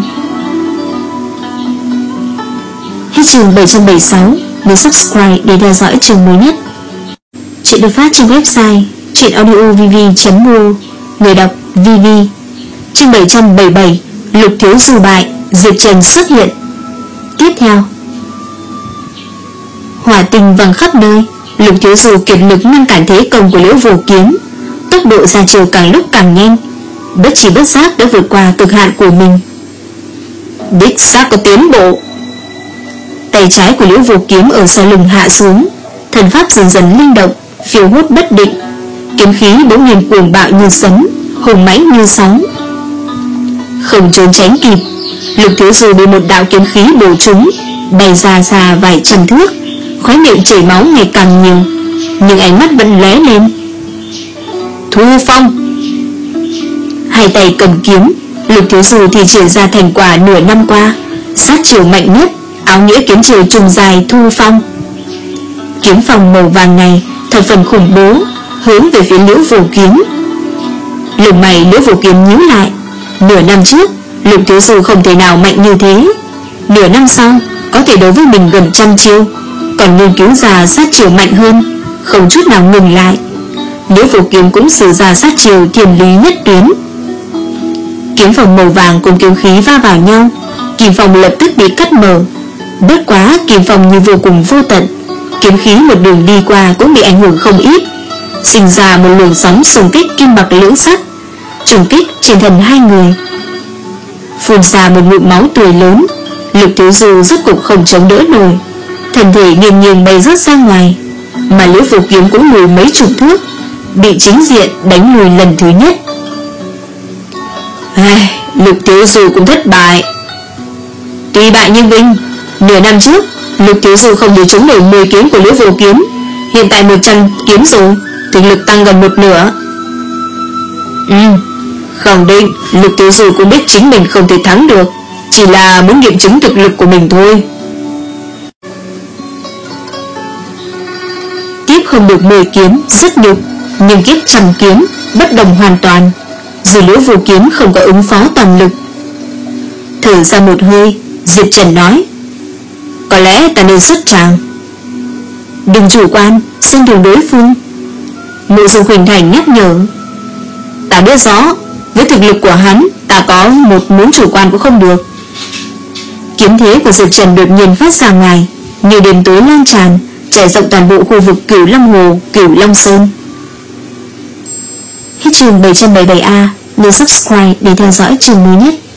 Hết chương bảy trăm bảy mươi sáu. Nhớ subscribe để theo dõi chương mới nhất. Chuyện được phát trên website truyệnaudiovv chấm m u. Người đọc vê vê. Chương bảy trăm bảy mươi bảy. Lục Thiếu Du bại, Diệp Trần xuất hiện. Tiếp theo, hỏa tinh văng khắp nơi. Lục Thiếu Du kiệt lực ngăn cản thế công của Liễu Vô Kiếm, tốc độ ra chiều càng lúc càng nhanh, bất chi bất giác đã vượt qua cực hạn của mình. Đích xác có tiến bộ. Tay trái của Liễu Vô Kiếm ở sau lưng hạ xuống, thần pháp dần dần linh động, phiêu hốt bất định, kiếm khí bỗng nhiên cuồng bạo như sấm, hùng mãnh như sóng. Không trốn tránh kịp, Lục Thiếu Du bị một đạo kiếm khí bổ trúng, bay ra xa vài trăm thước, khóe miệng chảy máu ngày càng nhiều, nhưng ánh mắt vẫn lóe lên. Thu phong. Hai tay cầm kiếm, Lục Thiếu Du thì triển ra thành quả nửa năm qua sát chiều mạnh nhất, áo nghĩa kiếm chiều trùng dài thu phong. Kiếm phong màu vàng này thật phần khủng bố, hướng về phía Liễu Vô Kiếm. Lông mày Liễu Vô Kiếm nhíu lại. Nửa năm trước Lục Thiếu Du không thể nào mạnh như thế, nửa năm sau có thể đối với mình gần trăm chiêu, còn nghiên cứu ra sát chiều mạnh hơn, không chút nào ngừng lại. Liễu Vô Kiếm cũng sử ra sát chiều thiên lý nhất tuyến. Kiếm phong màu vàng cùng kiếm khí va vào nhau, kim phong lập tức bị cắt mở. Bất quá kim phong như vô cùng vô tận, kiếm khí một đường đi qua cũng bị ảnh hưởng không ít, sinh ra một luồng sóng xung kích kim bạc lưỡng sắc, trùng kích trên thân hai người. Phun ra một ngụm máu tươi lớn, Lục Thiếu Du rốt cục không chống đỡ nổi, thân thể nghiêng nghiêng bay rớt ra ngoài, mà Liễu Vô Kiếm cũng lùi mấy chục thước, bị chính diện đánh lùi lần thứ nhất. Ai, Lục Thiếu Du cũng thất bại. Tuy bại nhưng vinh. Nửa năm trước Lục Thiếu Du không thể chống nổi mười kiếm của Liễu Vô Kiếm, hiện tại một trăm kiếm rồi, thực lực tăng gần một nửa. Ừ, khẳng định Lục Thiếu Du cũng biết chính mình không thể thắng được, chỉ là muốn nghiệm chứng thực lực của mình thôi. Tiếp không được mười kiếm rất nhục, nhưng kiếp trăm kiếm bất đồng hoàn toàn, dù Liễu Vô Kiếm không có ứng phó toàn lực. Thở ra một hơi, Diệp Trần nói: có lẽ ta nên xuất tràng. Đừng chủ quan, xem thường đối phương. Mộ Dung Khuynh Thành nhắc nhở. Ta biết rõ, với thực lực của hắn, ta có một muốn chủ quan cũng không được. Kiếm thế của Diệp Trần đột nhiên phát ra ngoài, như đêm tối lan tràn, trải rộng toàn bộ khu vực Cửu Long Hồ, Cửu Long Sơn. Hết chương bảy trăm bảy mươi bảy A, nhớ subscribe để theo dõi chương mới nhất.